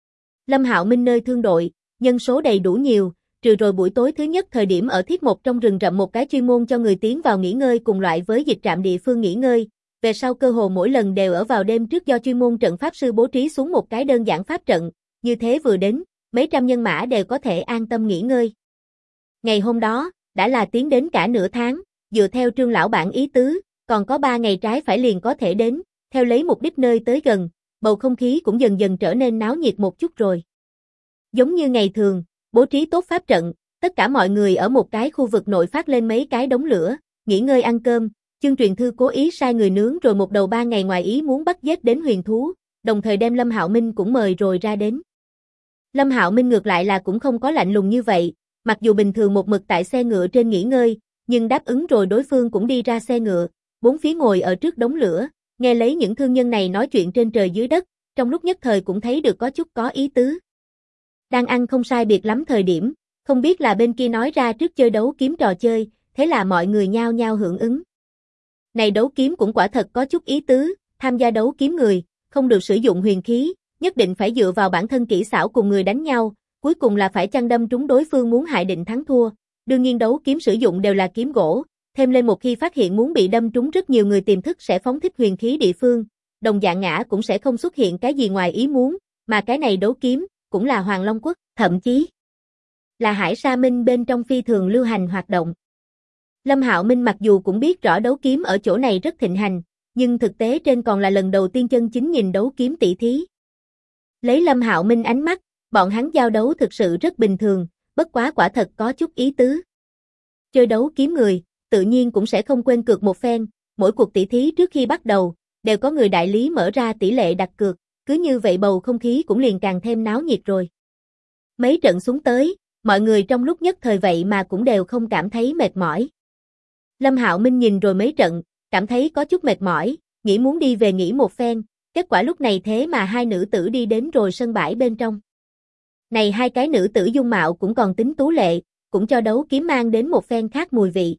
Lâm Hạo Minh nơi thương đội, nhân số đầy đủ nhiều, trừ rồi buổi tối thứ nhất thời điểm ở Thiết Một trong rừng rậm một cái chuyên môn cho người tiến vào nghỉ ngơi cùng loại với dịch trạm địa phương nghỉ ngơi, về sau cơ hồ mỗi lần đều ở vào đêm trước do chuyên môn trận pháp sư bố trí xuống một cái đơn giản pháp trận, như thế vừa đến, mấy trăm nhân mã đều có thể an tâm nghỉ ngơi. Ngày hôm đó, đã là tiến đến cả nửa tháng, dựa theo Trương lão bản ý tứ, còn có 3 ngày trái phải liền có thể đến, theo lấy mục đích nơi tới gần, bầu không khí cũng dần dần trở nên náo nhiệt một chút rồi. Giống như ngày thường, bố trí tốt pháp trận, tất cả mọi người ở một cái khu vực nội phát lên mấy cái đống lửa, nghỉ ngơi ăn cơm, Chương Truyền Thư cố ý sai người nướng rồi một đầu 3 ngày ngoài ý muốn bắt giết đến huyền thú, đồng thời đem Lâm Hạo Minh cũng mời rồi ra đến. Lâm Hạo Minh ngược lại là cũng không có lạnh lùng như vậy, mặc dù bình thường một mực tại xe ngựa trên nghỉ ngơi, nhưng đáp ứng rồi đối phương cũng đi ra xe ngựa, bốn phía ngồi ở trước đống lửa, nghe lấy những thương nhân này nói chuyện trên trời dưới đất, trong lúc nhất thời cũng thấy được có chút có ý tứ. Đang ăn không sai biệt lắm thời điểm, không biết là bên kia nói ra trước chơi đấu kiếm trò chơi, thế là mọi người nhao nhao hưởng ứng. Này đấu kiếm cũng quả thật có chút ý tứ, tham gia đấu kiếm người, không được sử dụng huyền khí, nhất định phải dựa vào bản thân kỹ xảo cùng người đánh nhau, cuối cùng là phải chăng đâm trúng đối phương muốn hại định thắng thua. Đương nhiên đấu kiếm sử dụng đều là kiếm gỗ, thêm lên một khi phát hiện muốn bị đâm trúng rất nhiều người tiềm thức sẽ phóng thích huyền khí địa phương, đồng dạng ngã cũng sẽ không xuất hiện cái gì ngoài ý muốn, mà cái này đấu kiếm, cũng là Hoàng Long Quốc, thậm chí là Hải Sa Minh bên trong phi thường lưu hành hoạt động. Lâm Hạo Minh mặc dù cũng biết rõ đấu kiếm ở chỗ này rất thịnh hành, nhưng thực tế trên còn là lần đầu tiên chân chính nhìn đấu kiếm tỷ thí. Lấy Lâm Hạo Minh ánh mắt, bọn hắn giao đấu thực sự rất bình thường, bất quá quả thật có chút ý tứ. Chơi đấu kiếm người, tự nhiên cũng sẽ không quên cược một phen, mỗi cuộc tỷ thí trước khi bắt đầu, đều có người đại lý mở ra tỷ lệ đặt cược, cứ như vậy bầu không khí cũng liền càng thêm náo nhiệt rồi. Mấy trận xuống tới, mọi người trong lúc nhất thời vậy mà cũng đều không cảm thấy mệt mỏi. Lâm Hạo Minh nhìn rồi mấy trận, cảm thấy có chút mệt mỏi, nghĩ muốn đi về nghỉ một phen, kết quả lúc này thế mà hai nữ tử đi đến rồi sân bãi bên trong. Này hai cái nữ tử dung mạo cũng còn tính tú lệ, cũng cho đấu kiếm mang đến một phen khác mùi vị.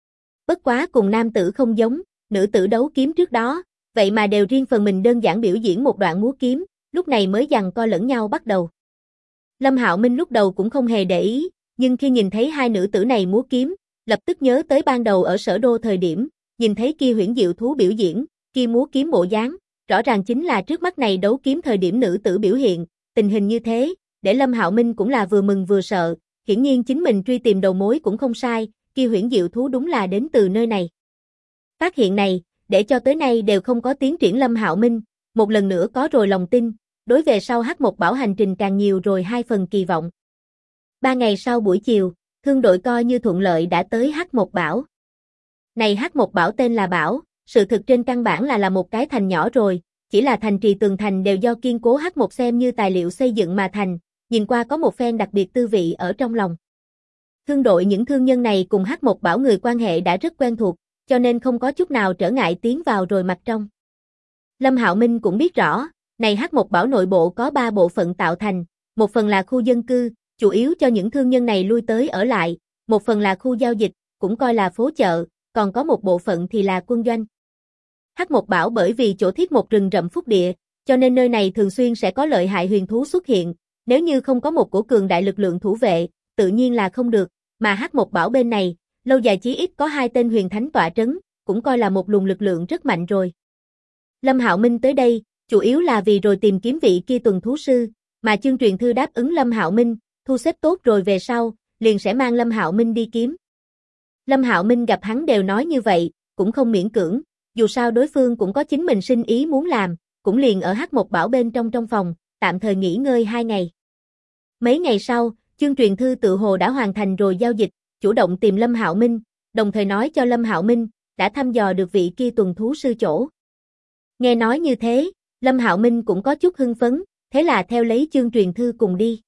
Bất quá cùng nam tử không giống, nữ tử đấu kiếm trước đó, vậy mà đều riêng phần mình đơn giản biểu diễn một đoạn múa kiếm, lúc này mới giằng co lẫn nhau bắt đầu. Lâm Hạo Minh lúc đầu cũng không hề để ý, nhưng khi nhìn thấy hai nữ tử này múa kiếm, lập tức nhớ tới ban đầu ở Sở Đô thời điểm, nhìn thấy kia huyễn diệu thú biểu diễn, kia múa kiếm bộ dáng, rõ ràng chính là trước mắt này đấu kiếm thời điểm nữ tử biểu hiện, tình hình như thế, để Lâm Hạo Minh cũng là vừa mừng vừa sợ, hiển nhiên chính mình truy tìm đầu mối cũng không sai, kia huyễn diệu thú đúng là đến từ nơi này. Phát hiện này, để cho tới nay đều không có tiến triển Lâm Hạo Minh, một lần nữa có rồi lòng tin, đối về sau H1 Bảo hành trình càng nhiều rồi 2 phần kỳ vọng. 3 ngày sau buổi chiều, thương đội coi như thuận lợi đã tới H1 Bảo. Này H1 Bảo tên là Bảo, sự thực trên căn bản là một cái thành nhỏ rồi, chỉ là thành trì tường thành đều do kiên cố H1 xem như tài liệu xây dựng mà thành, nhìn qua có một phen đặc biệt tư vị ở trong lòng. Thương đội những thương nhân này cùng H1 Bảo người quan hệ đã rất quen thuộc, cho nên không có chút nào trở ngại tiến vào rồi mặt trong. Lâm Hạo Minh cũng biết rõ, này H1 Bảo nội bộ có 3 bộ phận tạo thành, một phần là khu dân cư, chủ yếu cho những thương nhân này lui tới ở lại, một phần là khu giao dịch, cũng coi là phố chợ, còn có một bộ phận thì là quân doanh. H1 Bảo bởi vì chỗ thiết một rừng rậm phúc địa, cho nên nơi này thường xuyên sẽ có lợi hại huyền thú xuất hiện, nếu như không có một cổ cường đại lực lượng thủ vệ, tự nhiên là không được, mà H1 Bảo bên này, lâu dài chí ít có 2 tên huyền thánh tọa trấn, cũng coi là một luồng lực lượng rất mạnh rồi. Lâm Hạo Minh tới đây, chủ yếu là vì rồi tìm kiếm vị kia tuần thú sư, mà Chương Truyền Thư đáp ứng Lâm Hạo Minh, thu xếp tốt rồi về sau, liền sẽ mang Lâm Hạo Minh đi kiếm. Lâm Hạo Minh gặp hắn đều nói như vậy, cũng không miễn cưỡng, dù sao đối phương cũng có chính mình sinh ý muốn làm, cũng liền ở H1 Bảo bên trong phòng, tạm thời nghỉ ngơi 2 ngày. Mấy ngày sau, Chương Truyền Thư tự hồ đã hoàn thành rồi giao dịch, chủ động tìm Lâm Hạo Minh, đồng thời nói cho Lâm Hạo Minh, đã thăm dò được vị kia tuần thú sư chỗ. Nghe nói như thế, Lâm Hạo Minh cũng có chút hưng phấn, thế là theo lấy Chương Truyền Thư cùng đi.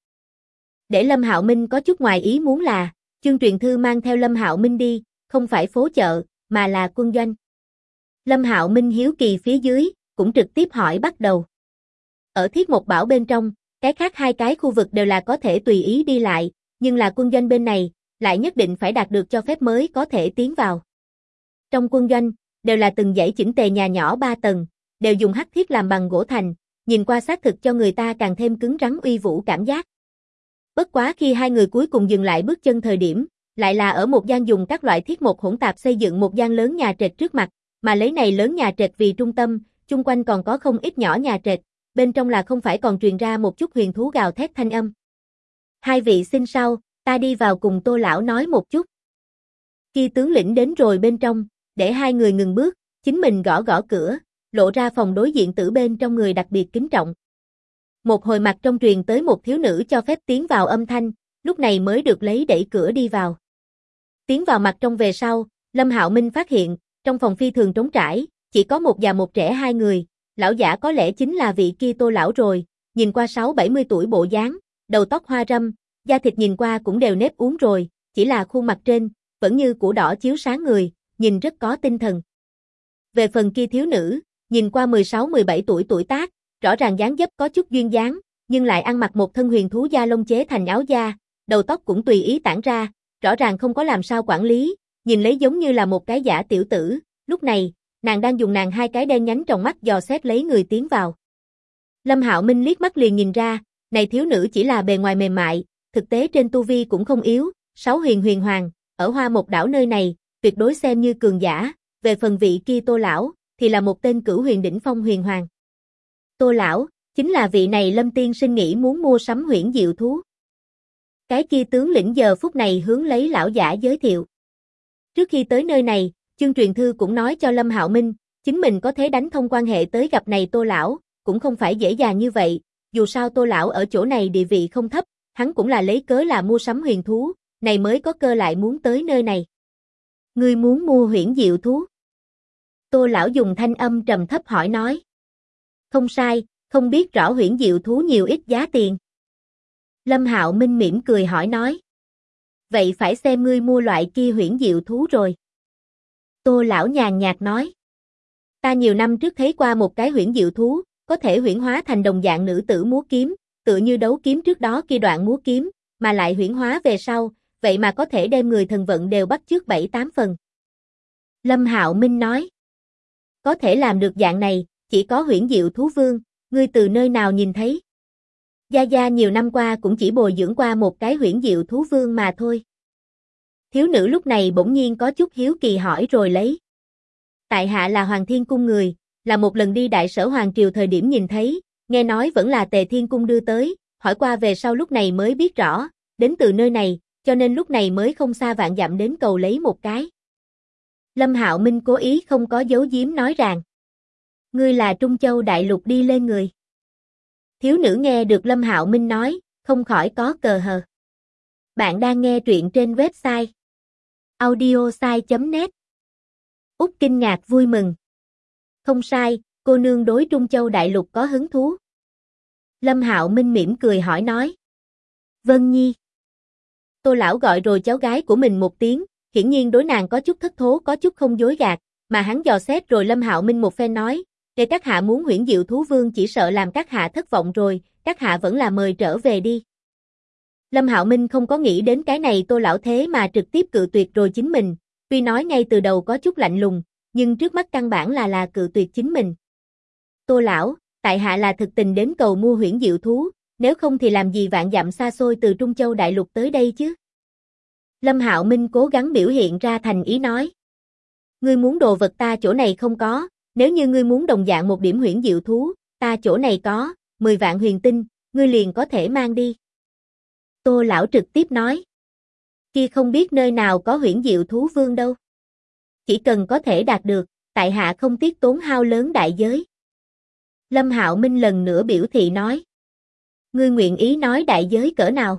Để Lâm Hạo Minh có chút ngoài ý muốn là, Chương Truyền Thư mang theo Lâm Hạo Minh đi, không phải phố chợ, mà là quân doanh. Lâm Hạo Minh hiếu kỳ phía dưới, cũng trực tiếp hỏi bắt đầu. Ở Thiết Một Bảo bên trong, cái khác 2 cái khu vực đều là có thể tùy ý đi lại, nhưng là quân doanh bên này, lại nhất định phải đạt được cho phép mới có thể tiến vào. Trong quân doanh, đều là từng dãy chỉnh tề nhà nhỏ 3 tầng, đều dùng hắc thiết làm bằng gỗ thành, nhìn qua xác thực cho người ta càng thêm cứng rắn uy vũ cảm giác. Bất quá khi 2 người cuối cùng dừng lại bước chân thời điểm, lại là ở một gian dùng các loại thiết một hỗn tạp xây dựng một gian lớn nhà trệt trước mặt, mà lấy này lớn nhà trệt vì trung tâm, chung quanh còn có không ít nhỏ nhà trệt, bên trong là không phải còn truyền ra một chút huyền thú gào thét thanh âm. 2 vị xin sau, ta đi vào cùng Tô lão nói một chút. Khi tướng lĩnh đến rồi bên trong, để 2 người ngừng bước, chính mình gõ gõ cửa, lộ ra phòng đối diện tử bên trong người đặc biệt kính trọng. Một hồi mặt trong truyền tới một thiếu nữ cho phép tiến vào âm thanh, lúc này mới được lấy đẩy cửa đi vào. Tiến vào mặt trong về sau, Lâm Hạo Minh phát hiện, trong phòng phi thường trống trải, chỉ có một già một trẻ 2 người, lão giả có lẽ chính là vị kia Tô lão rồi, nhìn qua 60-70 tuổi bộ dáng, đầu tóc hoa râm, da thịt nhìn qua cũng đều nếp uốn rồi, chỉ là khuôn mặt trên, vẫn như củ đỏ chiếu sáng người, nhìn rất có tinh thần. Về phần kia thiếu nữ, nhìn qua 16-17 tuổi tuổi tác, rõ ràng dáng dấp có chút duyên dáng, nhưng lại ăn mặc một thân huyền thú da lông chế thành áo da, đầu tóc cũng tùy ý tản ra, rõ ràng không có làm sao quản lý, nhìn lấy giống như là một cái giả tiểu tử, lúc này, nàng đang dùng nàng 2 cái đen nhánh trong mắt dò xét lấy người tiến vào. Lâm Hạo Minh liếc mắt liền nhìn ra, này thiếu nữ chỉ là bề ngoài mềm mại, thực tế trên tu vi cũng không yếu, 6 huyền hoàng, ở Hoa Một đảo nơi này, tuyệt đối xem như cường giả, về phần vị kia Tô lão, thì là một tên cửu huyền đỉnh phong huyền hoàng. Tô lão, chính là vị này Lâm tiên sinh nghĩ muốn mua sắm huyễn diệu thú. Cái kia tướng lĩnh giờ phút này hướng lấy lão giả giới thiệu. Trước khi tới nơi này, Chương Truyền Thư cũng nói cho Lâm Hạo Minh, chính mình có thể đánh thông quan hệ tới gặp này Tô lão, cũng không phải dễ dàng như vậy, dù sao Tô lão ở chỗ này địa vị không thấp, hắn cũng là lấy cớ là mua sắm huyền thú, này mới có cơ lại muốn tới nơi này. Ngươi muốn mua huyễn diệu thú? Tô lão dùng thanh âm trầm thấp hỏi nói. Không sai, không biết rõ huyễn diệu thú nhiều ít giá tiền. Lâm Hạo Minh mỉm cười hỏi nói. Vậy phải xem ngươi mua loại kia huyễn diệu thú rồi. Tô lão nhàn nhạt nói. Ta nhiều năm trước thấy qua một cái huyễn diệu thú, có thể huyễn hóa thành đồng dạng nữ tử múa kiếm, tựa như đấu kiếm trước đó kia đoạn múa kiếm, mà lại huyễn hóa về sau, vậy mà có thể đem người thần vận đều bắt chước 7-8 phần. Lâm Hạo Minh nói. Có thể làm được dạng này, chỉ có huyễn diệu thú vương, ngươi từ nơi nào nhìn thấy? Gia Gia nhiều năm qua cũng chỉ bồi dưỡng qua một cái huyễn diệu thú vương mà thôi. Thiếu nữ lúc này bỗng nhiên có chút hiếu kỳ hỏi rồi lấy. Tại hạ là Hoàng Thiên Cung người, là một lần đi Đại Sở Hoàng Triều thời điểm nhìn thấy, nghe nói vẫn là Tề Thiên Cung đưa tới, hỏi qua về sau lúc này mới biết rõ, đến từ nơi này, cho nên lúc này mới không xa vạn dặm đến cầu lấy một cái. Lâm Hạo Minh cố ý không có giấu giếm nói rằng. Ngươi là Trung Châu Đại Lục đi lên người. Thiếu nữ nghe được Lâm Hạo Minh nói, không khỏi có cờ hờ. Bạn đang nghe truyện trên website audiosai.net. Úc kinh ngạc vui mừng. Không sai, cô nương đối Trung Châu Đại Lục có hứng thú. Lâm Hạo Minh mỉm cười hỏi nói. Vân Nhi. Tô lão gọi rồi cháu gái của mình một tiếng, hiển nhiên đối nàng có chút thất thố có chút không dối gạt, mà hắn dò xét rồi Lâm Hạo Minh một phen nói. Để các hạ muốn huyễn diệu thú vương chỉ sợ làm các hạ thất vọng rồi, các hạ vẫn là mời trở về đi. Lâm Hạo Minh không có nghĩ đến cái này Tô lão thế mà trực tiếp cự tuyệt rồi chính mình, tuy nói ngay từ đầu có chút lạnh lùng, nhưng trước mắt căn bản là cự tuyệt chính mình. Tô lão, tại hạ là thực tình đến cầu mua huyễn diệu thú, nếu không thì làm gì vạn dặm xa xôi từ Trung Châu Đại Lục tới đây chứ? Lâm Hạo Minh cố gắng biểu hiện ra thành ý nói. Ngươi muốn đồ vật ta chỗ này không có. Nếu như ngươi muốn đồng dạng một điểm huyễn diệu thú, ta chỗ này có, 10 vạn huyền tinh, ngươi liền có thể mang đi. Tô lão trực tiếp nói. Kia không biết nơi nào có huyễn diệu thú vương đâu. Chỉ cần có thể đạt được, tại hạ không tiếc tốn hao lớn đại giới. Lâm Hạo Minh lần nữa biểu thị nói. Ngươi nguyện ý nói đại giới cỡ nào?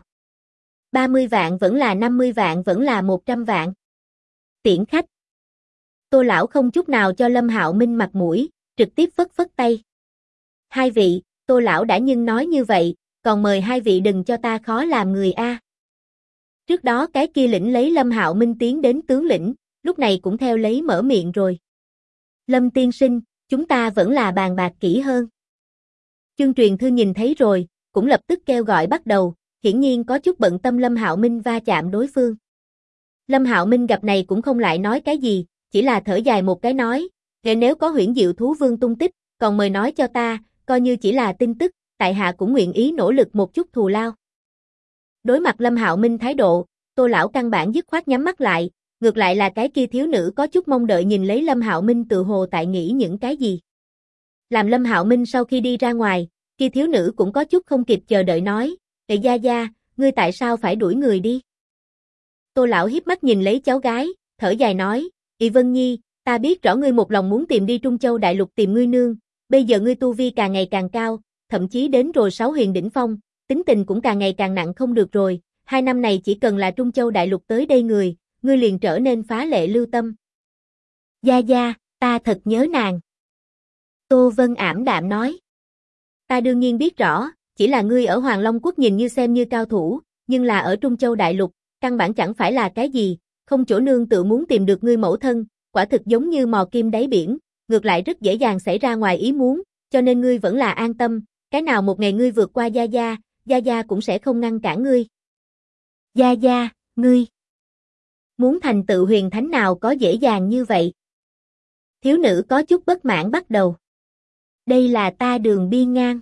30 vạn vẫn là 50 vạn vẫn là 100 vạn. Tiễn khách. Tô lão không chút nào cho Lâm Hạo Minh mặt mũi, trực tiếp phất phất tay. Hai vị, Tô lão đã nhưng nói như vậy, còn mời hai vị đừng cho ta khó làm người a. Trước đó cái kia lĩnh lấy Lâm Hạo Minh tiến đến tướng lĩnh, lúc này cũng theo lấy mở miệng rồi. Lâm tiên sinh, chúng ta vẫn là bàn bạc kỹ hơn. Chương Truyền Thư nhìn thấy rồi, cũng lập tức kêu gọi bắt đầu, hiển nhiên có chút bận tâm Lâm Hạo Minh va chạm đối phương. Lâm Hạo Minh gặp này cũng không lại nói cái gì, chỉ là thở dài một cái nói, nếu có huyễn diệu thú vương tung tích, còn mời nói cho ta, coi như chỉ là tin tức, tại hạ cũng nguyện ý nỗ lực một chút thù lao. Đối mặt Lâm Hạo Minh thái độ, Tô lão căn bản dứt khoát nhắm mắt lại, ngược lại là cái kia thiếu nữ có chút mong đợi nhìn lấy Lâm Hạo Minh tự hồ tại nghĩ những cái gì. Làm Lâm Hạo Minh sau khi đi ra ngoài, kia thiếu nữ cũng có chút không kịp chờ đợi nói, Gia Gia, ngươi tại sao phải đuổi người đi? Tô lão hiếp mắt nhìn lấy cháu gái, thở dài nói, Vân Nhi, ta biết rõ ngươi một lòng muốn tìm đi Trung Châu Đại Lục tìm ngươi nương, bây giờ ngươi tu vi càng ngày càng cao, thậm chí đến rồi 6 huyền đỉnh phong, tính tình cũng càng ngày càng nặng không được rồi, 2 năm này chỉ cần là Trung Châu Đại Lục tới đây người, ngươi liền trở nên phá lệ lưu tâm. Gia Gia, ta thật nhớ nàng. Tô Vân ảm đạm nói. Ta đương nhiên biết rõ, chỉ là ngươi ở Hoàng Long Quốc nhìn như xem như cao thủ, nhưng là ở Trung Châu Đại Lục, căn bản chẳng phải là cái gì, không chỗ nương tự muốn tìm được ngươi mẫu thân, quả thực giống như mò kim đáy biển, ngược lại rất dễ dàng xảy ra ngoài ý muốn, cho nên ngươi vẫn là an tâm, cái nào một ngày ngươi vượt qua Gia Gia, Gia Gia cũng sẽ không ngăn cản ngươi. Gia Gia, ngươi muốn thành tựu huyền thánh nào có dễ dàng như vậy? Thiếu nữ có chút bất mãn bắt đầu. Đây là ta đường biên ngang.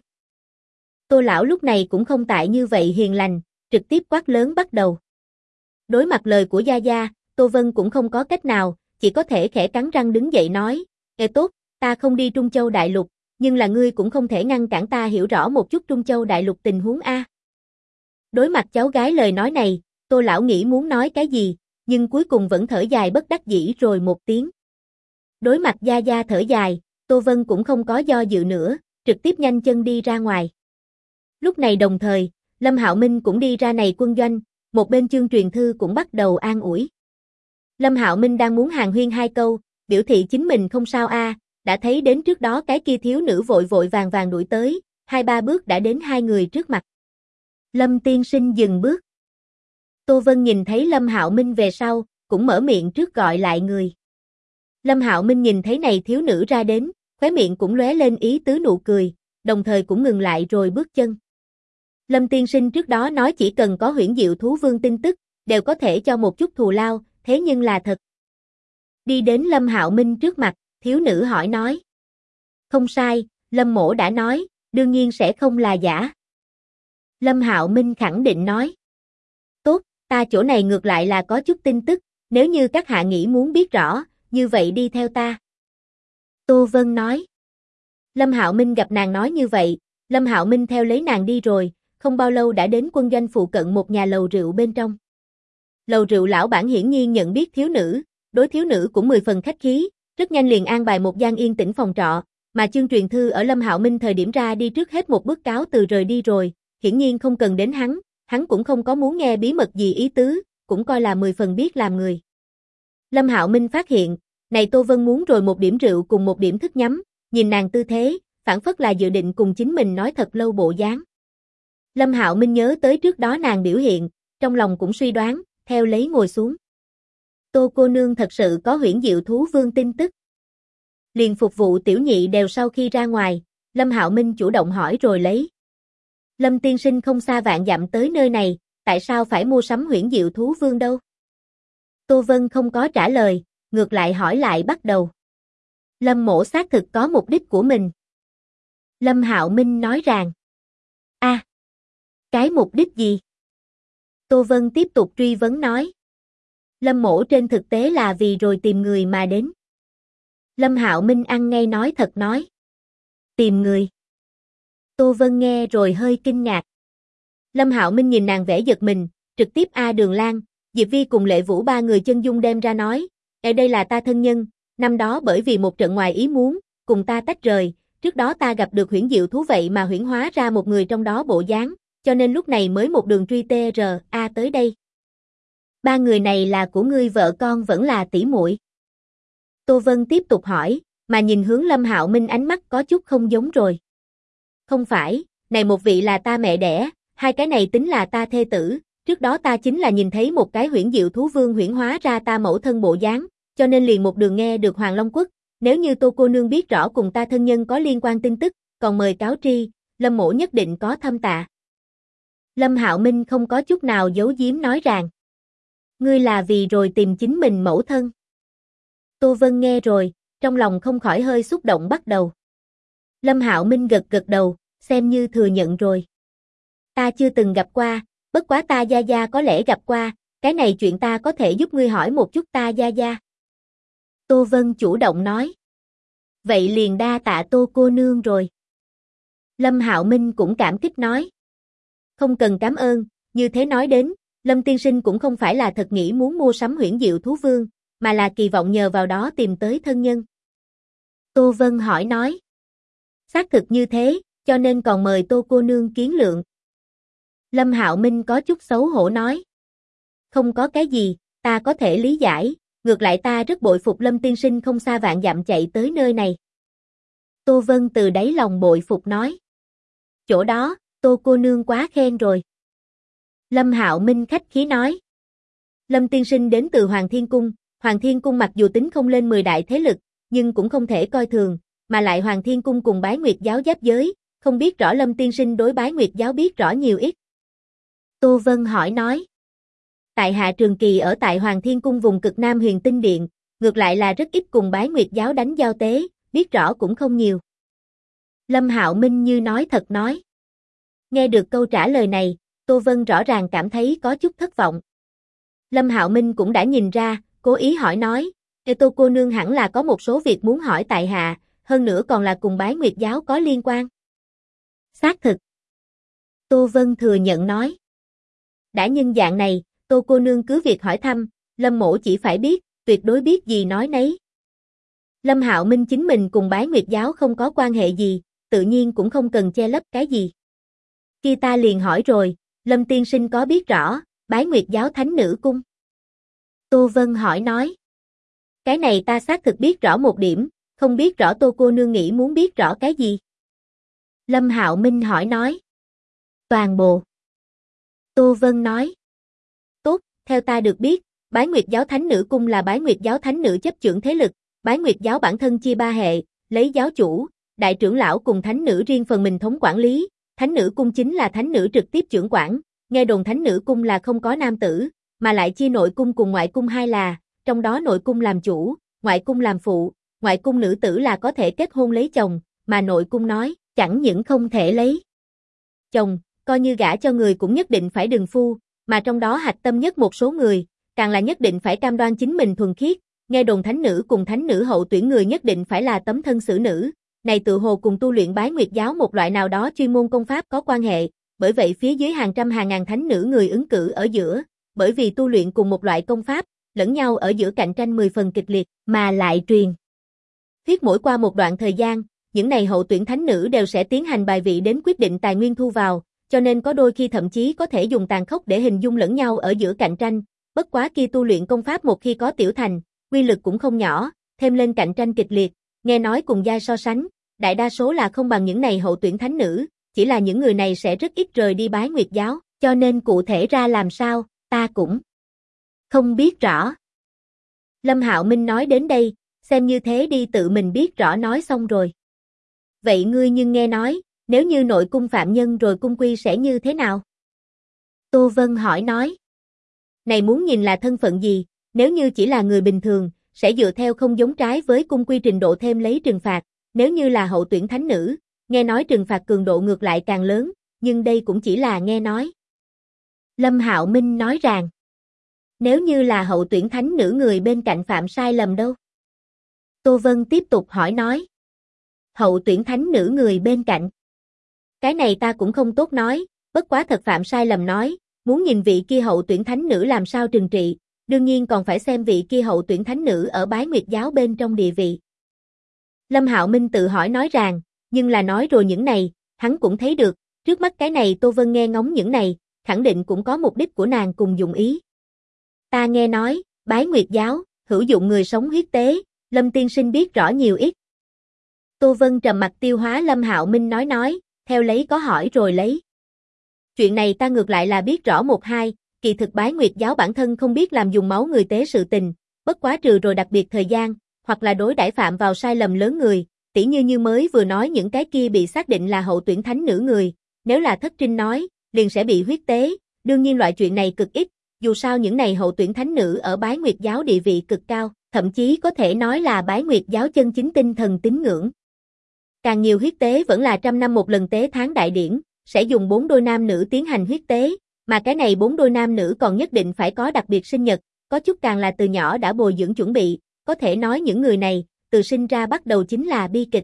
Tô lão lúc này cũng không tại như vậy hiền lành, trực tiếp quát lớn bắt đầu. Đối mặt lời của Gia Gia, Tô Vân cũng không có cách nào, chỉ có thể khẽ cắn răng đứng dậy nói, tốt, ta không đi Trung Châu Đại Lục, nhưng là ngươi cũng không thể ngăn cản ta hiểu rõ một chút Trung Châu Đại Lục tình huống a. Đối mặt cháu gái lời nói này, Tô lão nghĩ muốn nói cái gì, nhưng cuối cùng vẫn thở dài bất đắc dĩ rồi một tiếng. Đối mặt Gia Gia thở dài, Tô Vân cũng không có do dự nữa, trực tiếp nhanh chân đi ra ngoài. Lúc này đồng thời, Lâm Hạo Minh cũng đi ra này quân doanh, một bên Chương Truyền Thư cũng bắt đầu an ủi. Lâm Hạo Minh đang muốn hàn huyên hai câu, biểu thị chính mình không sao a, đã thấy đến trước đó cái kia thiếu nữ vội vội vàng vàng đuổi tới, 2-3 bước đã đến hai người trước mặt. Lâm tiên sinh dừng bước. Tô Vân nhìn thấy Lâm Hạo Minh về sau, cũng mở miệng trước gọi lại người. Lâm Hạo Minh nhìn thấy này thiếu nữ ra đến, khóe miệng cũng lóe lên ý tứ nụ cười, đồng thời cũng ngừng lại rồi bước chân. Lâm tiên sinh trước đó nói chỉ cần có Huyễn Diệu Thú Vương tin tức, đều có thể cho một chút thù lao, thế nhưng là thật. Đi đến Lâm Hạo Minh trước mặt, thiếu nữ hỏi nói. Không sai, Lâm mỗ đã nói, đương nhiên sẽ không là giả. Lâm Hạo Minh khẳng định nói. Tốt, ta chỗ này ngược lại là có chút tin tức, nếu như các hạ nghĩ muốn biết rõ, như vậy đi theo ta. Tô Vân nói. Lâm Hạo Minh gặp nàng nói như vậy, Lâm Hạo Minh theo lấy nàng đi rồi, không bao lâu đã đến quân doanh phụ cận một nhà lầu rượu bên trong. Lầu rượu lão bản hiển nhiên nhận biết thiếu nữ, đối thiếu nữ cũng 10 phần khách khí, rất nhanh liền an bài một gian yên tĩnh phòng trọ, mà Chương Truyền Thư ở Lâm Hạo Minh thời điểm ra đi trước hết một bước cáo từ rời đi rồi, hiển nhiên không cần đến hắn cũng không có muốn nghe bí mật gì ý tứ, cũng coi là 10 phần biết làm người. Lâm Hạo Minh phát hiện, này Tô Vân muốn rồi một điểm rượu cùng một điểm thức nhắm, nhìn nàng tư thế, phản phất là dự định cùng chính mình nói thật lâu bộ dáng. Lâm Hạo Minh nhớ tới trước đó nàng biểu hiện, trong lòng cũng suy đoán, theo lấy ngồi xuống. Tô cô nương thật sự có Huyễn Diệu Thú Vương tin tức. Liền phục vụ tiểu nhị đều sau khi ra ngoài, Lâm Hạo Minh chủ động hỏi rồi lấy. Lâm tiên sinh không xa vạn dặm tới nơi này, tại sao phải mua sắm Huyễn Diệu Thú Vương đâu? Tô Vân không có trả lời, ngược lại hỏi lại bắt đầu. Lâm mỗ xác thực có mục đích của mình. Lâm Hạo Minh nói rằng. Cái mục đích gì? Tô Vân tiếp tục truy vấn nói. Lâm mỗ trên thực tế là vì rồi tìm người mà đến. Lâm Hạo Minh ăn ngay nói thật nói. Tìm người. Tô Vân nghe rồi hơi kinh ngạc. Lâm Hạo Minh nhìn nàng vẻ giật mình, trực tiếp Đường Lan, Diệp Vi cùng Lệ Vũ ba người chân dung đem ra nói. Ở đây là ta thân nhân, năm đó bởi vì một trận ngoài ý muốn, cùng ta tách rời, trước đó ta gặp được Huyễn Diệu Thú vậy mà huyễn hóa ra một người trong đó bộ dáng, cho nên lúc này mới một đường truy TRA tới đây. Ba người này là của ngươi vợ con vẫn là tỷ muội? Tô Vân tiếp tục hỏi, mà nhìn hướng Lâm Hạo Minh ánh mắt có chút không giống rồi. Không phải, này một vị là ta mẹ đẻ, hai cái này tính là ta thê tử, trước đó ta chính là nhìn thấy một cái Huyễn Diệu Thú Vương huyễn hóa ra ta mẫu thân bộ dáng, cho nên liền một đường nghe được Hoàng Long Quốc, nếu như Tô cô nương biết rõ cùng ta thân nhân có liên quan tin tức, còn mời cáo tri, Lâm mỗ nhất định có thâm tạ. Lâm Hạo Minh không có chút nào giấu giếm nói rằng. Ngươi là vì rồi tìm chính mình mẫu thân. Tô Vân nghe rồi, trong lòng không khỏi hơi xúc động bắt đầu. Lâm Hạo Minh gật gật đầu, xem như thừa nhận rồi. Ta chưa từng gặp qua, bất quá ta Gia Gia có lẽ gặp qua, cái này chuyện ta có thể giúp ngươi hỏi một chút ta Gia Gia. Tô Vân chủ động nói. Vậy liền đa tạ Tô cô nương rồi. Lâm Hạo Minh cũng cảm kích nói. Không cần cảm ơn, như thế nói đến, Lâm tiên sinh cũng không phải là thật nghĩ muốn mua sắm Huyễn Diệu Thú Vương, mà là kỳ vọng nhờ vào đó tìm tới thân nhân. Tô Vân hỏi nói. Xác thực như thế, cho nên còn mời Tô cô nương kiến lượng. Lâm Hạo Minh có chút xấu hổ nói. Không có cái gì, ta có thể lý giải, ngược lại ta rất bội phục Lâm tiên sinh không xa vạn dặm chạy tới nơi này. Tô Vân từ đáy lòng bội phục nói. Chỗ đó, Tô cô nương quá khen rồi. Lâm Hạo Minh khách khí nói. Lâm tiên sinh đến từ Hoàng Thiên Cung mặc dù tính không lên 10 đại thế lực, nhưng cũng không thể coi thường, mà lại Hoàng Thiên Cung cùng Bái Nguyệt giáo giáp giới, không biết rõ Lâm tiên sinh đối Bái Nguyệt giáo biết rõ nhiều ít. Tô Vân hỏi nói. Tại hạ trường kỳ ở tại Hoàng Thiên Cung vùng cực Nam Huyền Tinh Điện, ngược lại là rất ít cùng Bái Nguyệt giáo đánh giao tế, biết rõ cũng không nhiều. Lâm Hạo Minh như nói thật nói. Nghe được câu trả lời này, Tô Vân rõ ràng cảm thấy có chút thất vọng. Lâm Hạo Minh cũng đã nhìn ra, cố ý hỏi nói, Tô cô nương hẳn là có một số việc muốn hỏi tại hạ, hơn nữa còn là cùng Bái Nguyệt giáo có liên quan. Xác thực. Tô Vân thừa nhận nói. Đã nhân dạng này, Tô cô nương cứ việc hỏi thăm, Lâm mỗ chỉ phải biết, tuyệt đối biết gì nói nấy. Lâm Hạo Minh chính mình cùng Bái Nguyệt giáo không có quan hệ gì, tự nhiên cũng không cần che lấp cái gì. Khi ta liền hỏi rồi, Lâm tiên sinh có biết rõ, Bái Nguyệt giáo thánh nữ cung? Tô Vân hỏi nói. Cái này ta xác thực biết rõ một điểm, không biết rõ Tô cô nương nghĩ muốn biết rõ cái gì? Lâm Hạo Minh hỏi nói. Toàn bộ. Tô Vân nói. Tốt, theo ta được biết, Bái Nguyệt giáo thánh nữ cung là Bái Nguyệt giáo thánh nữ chấp chưởng thế lực, Bái Nguyệt giáo bản thân chia ba hệ, lấy giáo chủ, đại trưởng lão cùng thánh nữ riêng phần mình thống quản lý, thánh nữ cung chính là thánh nữ trực tiếp trưởng quản, nghe đồn thánh nữ cung là không có nam tử, mà lại chia nội cung cùng ngoại cung hai là, trong đó nội cung làm chủ, ngoại cung làm phụ, ngoại cung nữ tử là có thể kết hôn lấy chồng, mà nội cung nói, chẳng những không thể lấy chồng, coi như gả cho người cũng nhất định phải đừng phu, mà trong đó hạch tâm nhất một số người, càng là nhất định phải cam đoan chính mình thuần khiết, nghe đồn thánh nữ cùng thánh nữ hậu tuyển người nhất định phải là tấm thân xử nữ, này tự hồ cùng tu luyện Bái Nguyệt giáo một loại nào đó chuyên môn công pháp có quan hệ, bởi vậy phía dưới hàng trăm hàng ngàn thánh nữ người ứng cử ở giữa, bởi vì tu luyện cùng một loại công pháp, lẫn nhau ở giữa cạnh tranh 10 phần kịch liệt, mà lại truyền thuyết mỗi qua một đoạn thời gian, những này hậu tuyển thánh nữ đều sẽ tiến hành bài vị đến quyết định tài nguyên thu vào, cho nên có đôi khi thậm chí có thể dùng tàn khốc để hình dung lẫn nhau ở giữa cạnh tranh, bất quá khi tu luyện công pháp một khi có tiểu thành, quy lực cũng không nhỏ, thêm lên cạnh tranh kịch liệt, nghe nói cùng giai so sánh, đại đa số là không bằng những này hậu tuyển thánh nữ, chỉ là những người này sẽ rất ít rời đi Bái Nguyệt giáo, cho nên cụ thể ra làm sao, ta cũng không biết rõ. Lâm Hạo Minh nói đến đây, xem như thế đi tự mình biết rõ nói xong rồi. Vậy ngươi nhưng nghe nói, nếu như nội cung phạm nhân rồi cung quy sẽ như thế nào? Tô Vân hỏi nói. Này muốn nhìn là thân phận gì, nếu như chỉ là người bình thường, sẽ dựa theo không giống trái với cung quy trình độ thêm lấy trừng phạt, nếu như là hậu tuyển thánh nữ, nghe nói trừng phạt cường độ ngược lại càng lớn, nhưng đây cũng chỉ là nghe nói. Lâm Hạo Minh nói rằng, nếu như là hậu tuyển thánh nữ người bên cạnh phạm sai lầm đâu? Tô Vân tiếp tục hỏi nói. Hậu tuyển thánh nữ người bên cạnh. Cái này ta cũng không tốt nói, bất quá thật phạm sai lầm nói, muốn nhìn vị kia hậu tuyển thánh nữ làm sao trừng trị, đương nhiên còn phải xem vị kia hậu tuyển thánh nữ ở Bái Nguyệt giáo bên trong địa vị. Lâm Hạo Minh tự hỏi nói rằng, nhưng là nói rồi những này, hắn cũng thấy được, trước mắt cái này Tô Vân nghe ngóng những này, khẳng định cũng có mục đích của nàng cùng dụng ý. Ta nghe nói, Bái Nguyệt giáo, hữu dụng người sống huyết tế, Lâm tiên sinh biết rõ nhiều ít. Tô Vân trầm mặt tiêu hóa Lâm Hạo Minh nói, theo lấy có hỏi rồi lấy. Chuyện này ta ngược lại là biết rõ một hai, kỳ thực Bái Nguyệt giáo bản thân không biết làm dùng máu người tế sự tình, bất quá trừ rồi đặc biệt thời gian, hoặc là đối đãi phạm vào sai lầm lớn người, tỉ như mới vừa nói những cái kia bị xác định là hậu tuyển thánh nữ người, nếu là thất trinh nói, liền sẽ bị huyết tế, đương nhiên loại chuyện này cực ít, dù sao những này hậu tuyển thánh nữ ở Bái Nguyệt giáo địa vị cực cao, thậm chí có thể nói là Bái Nguyệt giáo chân chính tinh thần tín ngưỡng. Càng nhiều huyết tế vẫn là trăm năm một lần tế tháng đại điển, sẽ dùng 4 đôi nam nữ tiến hành huyết tế, mà cái này 4 đôi nam nữ còn nhất định phải có đặc biệt sinh nhật, có chút càng là từ nhỏ đã bồi dưỡng chuẩn bị, có thể nói những người này, từ sinh ra bắt đầu chính là bi kịch.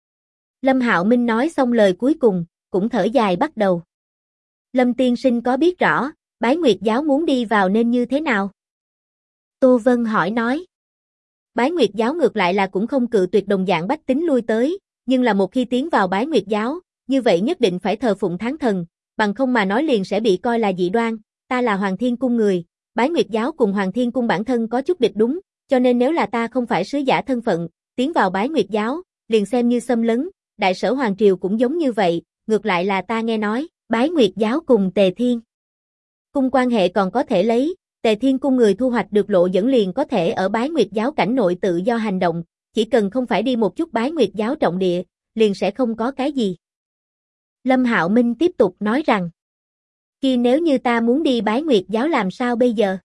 Lâm Hạo Minh nói xong lời cuối cùng, cũng thở dài bắt đầu. Lâm tiên sinh có biết rõ, Bái Nguyệt giáo muốn đi vào nên như thế nào? Tô Vân hỏi nói. Bái Nguyệt giáo ngược lại là cũng không cự tuyệt đồng dạng bách tính lui tới, nhưng là một khi tiến vào Bái Nguyệt giáo, như vậy nhất định phải thờ phụng tháng thần, bằng không mà nói liền sẽ bị coi là dị đoan, ta là Hoàng Thiên Cung người, Bái Nguyệt giáo cùng Hoàng Thiên Cung bản thân có chút địch đúng, cho nên nếu là ta không phải sứ giả thân phận, tiến vào Bái Nguyệt giáo, liền xem như xâm lấn, Đại Sở Hoàng Triều cũng giống như vậy, ngược lại là ta nghe nói, Bái Nguyệt giáo cùng Tề Thiên Cung quan hệ còn có thể lấy, Tề Thiên Cung người thu hoạch được lộ dẫn liền có thể ở Bái Nguyệt giáo cảnh nội tự do hành động, chỉ cần không phải đi một chút Bái Nguyệt giáo trọng địa, liền sẽ không có cái gì. Lâm Hạo Minh tiếp tục nói rằng, khi nếu như ta muốn đi Bái Nguyệt giáo làm sao bây giờ?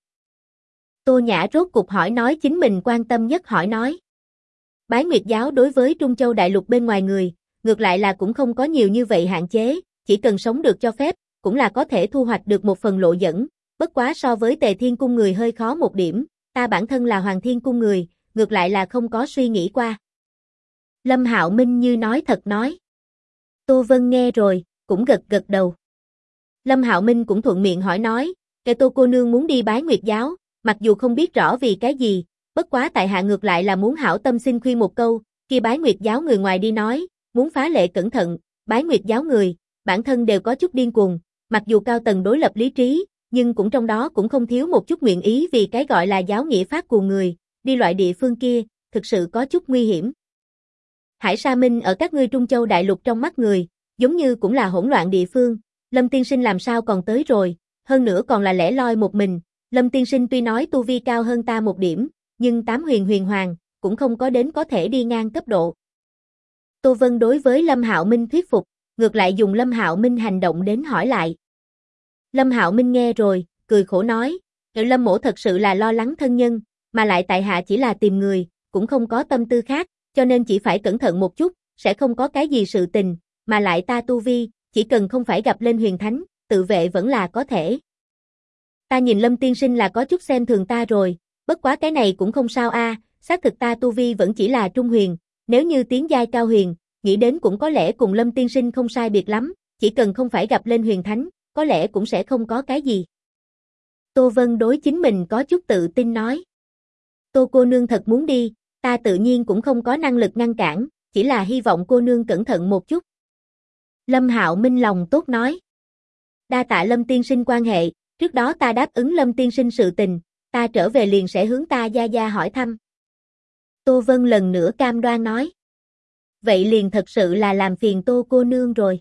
Tô Nhã rốt cục hỏi nói chính mình quan tâm nhất hỏi nói. Bái Nguyệt giáo đối với Trung Châu đại lục bên ngoài người, ngược lại là cũng không có nhiều như vậy hạn chế, chỉ cần sống được cho phép, cũng là có thể thu hoạch được một phần lộ dẫn, bất quá so với Tề Thiên Cung người hơi khó một điểm, ta bản thân là Hoàng Thiên Cung người, ngược lại là không có suy nghĩ qua. Lâm Hạo Minh như nói thật nói. Tô Vân nghe rồi, cũng gật gật đầu. Lâm Hạo Minh cũng thuận miệng hỏi nói, cái Tô cô nương muốn đi bái Nguyệt giáo, mặc dù không biết rõ vì cái gì, bất quá tại hạ ngược lại là muốn hảo tâm xin khuyên một câu, khi bái Nguyệt giáo người ngoài đi nói, muốn phá lệ cẩn thận, bái Nguyệt giáo người, bản thân đều có chút điên cuồng, mặc dù cao tầng đối lập lý trí, nhưng cũng trong đó cũng không thiếu một chút nguyện ý vì cái gọi là giáo nghĩa phát cuồng người, đi loại địa phương kia, thực sự có chút nguy hiểm. Hải Sa Minh ở các ngươi Trung Châu đại lục trong mắt người, giống như cũng là hỗn loạn địa phương, Lâm tiên sinh làm sao còn tới rồi, hơn nữa còn là lẻ loi một mình, Lâm tiên sinh tuy nói tu vi cao hơn ta một điểm, nhưng tám huyền huyền hoàng, cũng không có đến có thể đi ngang cấp độ. Tô Vân đối với Lâm Hạo Minh thuyết phục, ngược lại dùng Lâm Hạo Minh hành động đến hỏi lại. Lâm Hạo Minh nghe rồi, cười khổ nói, Lâm mỗ thật sự là lo lắng thân nhân, mà lại tại hạ chỉ là tìm người, cũng không có tâm tư khác, cho nên chỉ phải cẩn thận một chút, sẽ không có cái gì sự tình, mà lại ta tu vi, chỉ cần không phải gặp lên huyền thánh, tự vệ vẫn là có thể. Ta nhìn Lâm tiên sinh là có chút xem thường ta rồi, bất quá cái này cũng không sao a, xác thực ta tu vi vẫn chỉ là trung huyền, nếu như tiến giai cao huyền, nghĩ đến cũng có lẽ cùng Lâm tiên sinh không sai biệt lắm, chỉ cần không phải gặp lên huyền thánh, có lẽ cũng sẽ không có cái gì. Tô Vân đối chính mình có chút tự tin nói. Tô cô nương thật muốn đi, ta tự nhiên cũng không có năng lực ngăn cản, chỉ là hy vọng cô nương cẩn thận một chút. Lâm Hạo Minh lòng tốt nói. Đa tạ Lâm tiên sinh quan hệ, trước đó ta đáp ứng Lâm tiên sinh sự tình, ta trở về liền sẽ hướng ta gia gia hỏi thăm. Tô Vân lần nữa cam đoan nói. Vậy liền thật sự là làm phiền Tô cô nương rồi.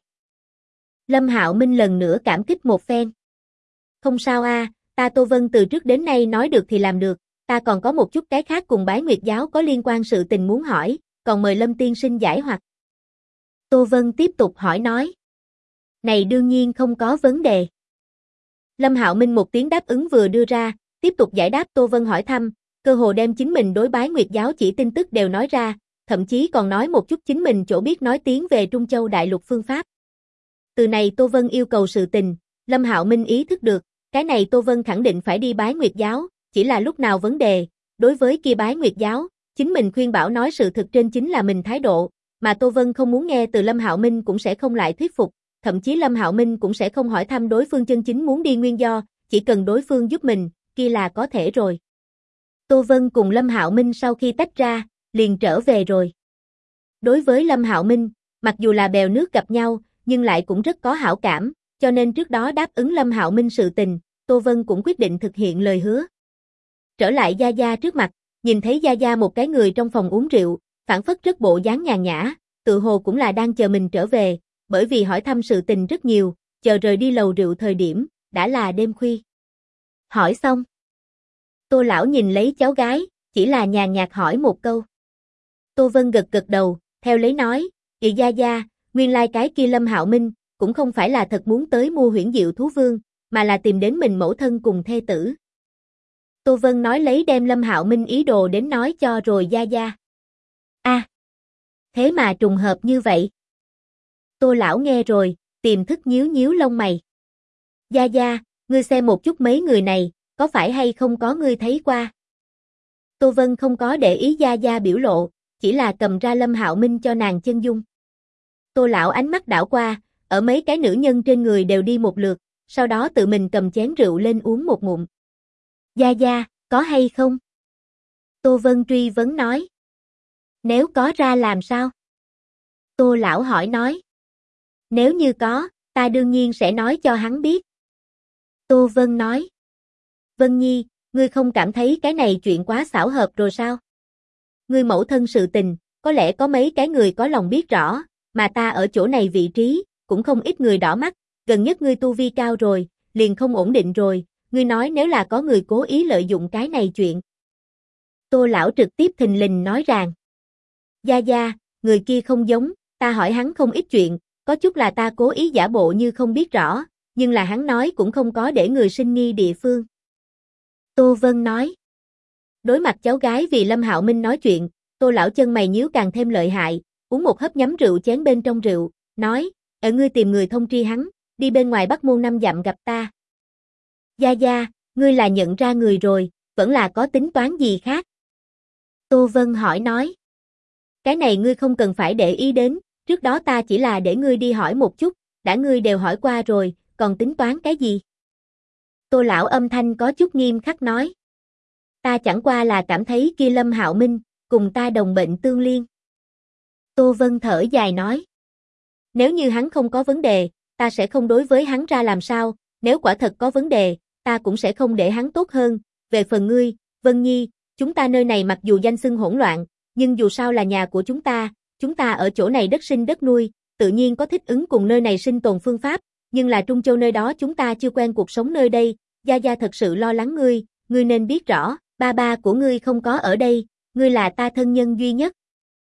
Lâm Hạo Minh lần nữa cảm kích một phen. Không sao a, ta Tô Vân từ trước đến nay nói được thì làm được, ta còn có một chút cái khác cùng bái Nguyệt giáo có liên quan sự tình muốn hỏi, còn mời Lâm tiên sinh giải hoặc. Tô Vân tiếp tục hỏi nói. Này đương nhiên không có vấn đề. Lâm Hạo Minh một tiếng đáp ứng vừa đưa ra, tiếp tục giải đáp Tô Vân hỏi thăm, cơ hồ đem chính mình đối bái Nguyệt giáo chỉ tin tức đều nói ra, thậm chí còn nói một chút chính mình chỗ biết nói tiếng về Trung Châu đại lục phương pháp. Từ này Tô Vân yêu cầu sự tình, Lâm Hạo Minh ý thức được, cái này Tô Vân khẳng định phải đi bái Nguyệt giáo, chỉ là lúc nào vấn đề, đối với kia bái Nguyệt giáo, chính mình khuyên bảo nói sự thực trên chính là mình thái độ, mà Tô Vân không muốn nghe từ Lâm Hạo Minh cũng sẽ không lại thuyết phục, thậm chí Lâm Hạo Minh cũng sẽ không hỏi thăm đối phương chân chính muốn đi nguyên do, chỉ cần đối phương giúp mình, kia là có thể rồi. Tô Vân cùng Lâm Hạo Minh sau khi tách ra, liền trở về rồi. Đối với Lâm Hạo Minh, mặc dù là bèo nước gặp nhau, nhưng lại cũng rất có hảo cảm, cho nên trước đó đáp ứng Lâm Hạo Minh sự tình, Tô Vân cũng quyết định thực hiện lời hứa. Trở lại Gia Gia trước mặt, nhìn thấy Gia Gia một cái người trong phòng uống rượu, phản phất rất bộ dáng nhàn nhã, tự hồ cũng là đang chờ mình trở về, bởi vì hỏi thăm sự tình rất nhiều, chờ rời đi lầu rượu thời điểm, đã là đêm khuya. Hỏi xong. Tô lão nhìn lấy cháu gái, chỉ là nhàn nhạt hỏi một câu. Tô Vân gật gật đầu, theo lấy nói, Gia Gia, nguyên lai cái kia Lâm Hạo Minh, cũng không phải là thật muốn tới mua Huyễn Diệu Thú Vương, mà là tìm đến mình mẫu thân cùng thê tử. Tô Vân nói lấy đem Lâm Hạo Minh ý đồ đến nói cho rồi Gia Gia. Thế mà trùng hợp như vậy. Tô lão nghe rồi, tiềm thức nhíu nhíu lông mày. Gia Gia, ngươi xem một chút mấy người này, có phải hay không có ngươi thấy qua? Tô Vân không có để ý Gia Gia biểu lộ, chỉ là cầm ra Lâm Hạo Minh cho nàng chân dung. Tô lão ánh mắt đảo qua, ở mấy cái nữ nhân trên người đều đi một lượt, sau đó tự mình cầm chén rượu lên uống một ngụm. Gia Gia, có hay không? Tô Vân truy vấn nói. Nếu có ra làm sao? Tô lão hỏi nói. Nếu như có, ta đương nhiên sẽ nói cho hắn biết. Tô Vân nói. Vân Nhi, ngươi không cảm thấy cái này chuyện quá xảo hợp rồi sao? Ngươi mẫu thân sự tình, có lẽ có mấy cái người có lòng biết rõ, mà ta ở chỗ này vị trí, cũng không ít người đỏ mắt, gần nhất ngươi tu vi cao rồi, liền không ổn định rồi, ngươi nói nếu là có người cố ý lợi dụng cái này chuyện. Tô lão trực tiếp thình lình nói rằng. Gia Gia, người kia không giống, ta hỏi hắn không ít chuyện, có chút là ta cố ý giả bộ như không biết rõ, nhưng là hắn nói cũng không có để người sinh nghi địa phương. Tô Vân nói. Đối mặt cháu gái vì Lâm Hạo Minh nói chuyện, Tô lão chân mày nhíu càng thêm lợi hại, uống một hớp nhắm rượu chén bên trong rượu, nói, ngươi tìm người thông tri hắn, đi bên ngoài Bắc Môn 5 dặm gặp ta. Gia Gia, ngươi là nhận ra người rồi, vẫn là có tính toán gì khác? Tô Vân hỏi nói. Cái này ngươi không cần phải để ý đến, trước đó ta chỉ là để ngươi đi hỏi một chút, đã ngươi đều hỏi qua rồi, còn tính toán cái gì? Tô lão âm thanh có chút nghiêm khắc nói. Ta chẳng qua là cảm thấy kia Lâm Hạo Minh, cùng ta đồng bệnh tương liên. Tô Vân thở dài nói. Nếu như hắn không có vấn đề, ta sẽ không đối với hắn ra làm sao, nếu quả thật có vấn đề, ta cũng sẽ không để hắn tốt hơn. Về phần ngươi, Vân Nhi, chúng ta nơi này mặc dù danh xưng hỗn loạn, nhưng dù sao là nhà của chúng ta ở chỗ này đất sinh đất nuôi, tự nhiên có thích ứng cùng nơi này sinh tồn phương pháp, nhưng là Trung Châu nơi đó chúng ta chưa quen cuộc sống nơi đây, Gia Gia thật sự lo lắng ngươi nên biết rõ, ba ba của ngươi không có ở đây, ngươi là ta thân nhân duy nhất.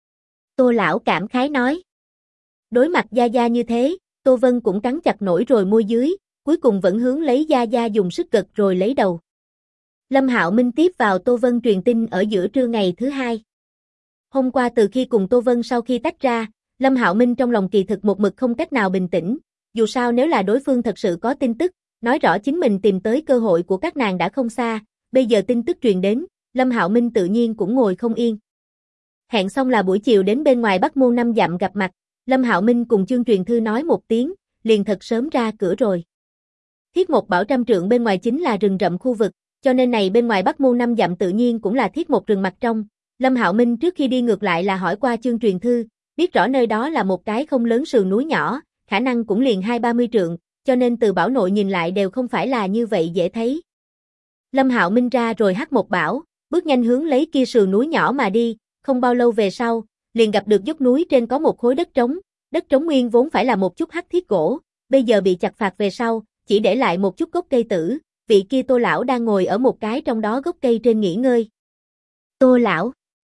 Tô lão cảm khái nói. Đối mặt Gia Gia như thế, Tô Vân cũng cắn chặt nổi rồi môi dưới, cuối cùng vẫn hướng lấy Gia Gia dùng sức gật rồi lấy đầu. Lâm Hạo Minh tiếp vào Tô Vân truyền tin ở giữa trưa ngày thứ hai. Hôm qua từ khi cùng Tô Vân sau khi tách ra, Lâm Hạo Minh trong lòng kỳ thực một mực không cách nào bình tĩnh, dù sao nếu là đối phương thật sự có tin tức, nói rõ chính mình tìm tới cơ hội của các nàng đã không xa, bây giờ tin tức truyền đến, Lâm Hạo Minh tự nhiên cũng ngồi không yên. Hẹn xong là buổi chiều đến bên ngoài Bắc Môn 5 dặm gặp mặt, Lâm Hạo Minh cùng Chương Truyền Thư nói một tiếng, liền thật sớm ra cửa rồi. Thiết một bảo trăm trượng bên ngoài chính là rừng rậm khu vực, cho nên này bên ngoài Bắc Môn 5 dặm tự nhiên cũng là thiết một rừng mặt trong. Lâm Hạo Minh trước khi đi ngược lại là hỏi qua Chương Truyền Thư, biết rõ nơi đó là một cái không lớn sườn núi nhỏ, khả năng cũng liền 20-30 trượng, cho nên từ bảo nội nhìn lại đều không phải là như vậy dễ thấy. Lâm Hạo Minh ra rồi hắc một bảo, bước nhanh hướng lấy kia sườn núi nhỏ mà đi, không bao lâu về sau, liền gặp được dốc núi trên có một khối đất trống nguyên vốn phải là một chút hắc thiết gỗ, bây giờ bị chặt phạt về sau, chỉ để lại một chút gốc cây tử, vị kia Tô lão đang ngồi ở một cái trong đó gốc cây trên nghỉ ngơi. Tô lão.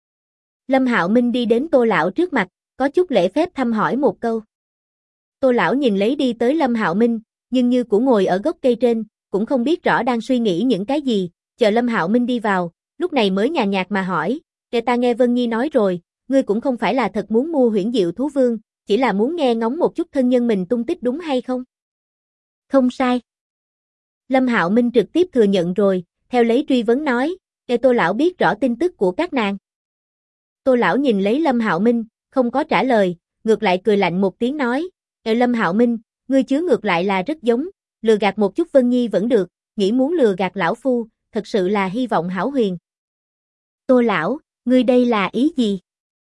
Lâm Hạo Minh đi đến Tô lão trước mặt, có chút lễ phép thăm hỏi một câu. Tô lão nhìn lấy đi tới Lâm Hạo Minh, nhưng như cũ ngồi ở gốc cây trên, cũng không biết rõ đang suy nghĩ những cái gì, chờ Lâm Hạo Minh đi vào, lúc này mới nhàn nhạt mà hỏi, "Kể ta nghe Vân Nhi nói rồi, ngươi cũng không phải là thật muốn mua Huyễn Diệu Thú Vương, chỉ là muốn nghe ngóng một chút thân nhân mình tung tích đúng hay không?" Không sai. Lâm Hạo Minh trực tiếp thừa nhận rồi, theo lấy truy vấn nói, "Kể Tô lão biết rõ tin tức của các nàng." Tô lão nhìn lấy Lâm Hạo Minh, không có trả lời, ngược lại cười lạnh một tiếng nói, Lâm Hạo Minh, ngươi chứa ngược lại là rất giống, lừa gạt một chút Vân Nhi vẫn được, nghĩ muốn lừa gạt lão phu, thật sự là hy vọng hão huyền." Tô lão, ngươi đây là ý gì?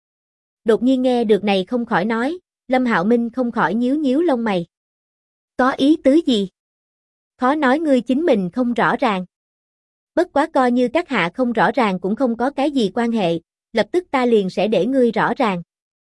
Đột nhiên nghe được này không khỏi nói, Lâm Hạo Minh không khỏi nhíu nhíu lông mày. Có ý tứ gì? Khó nói ngươi chính mình không rõ ràng. Bất quá coi như các hạ không rõ ràng cũng không có cái gì quan hệ, lập tức ta liền sẽ để ngươi rõ ràng.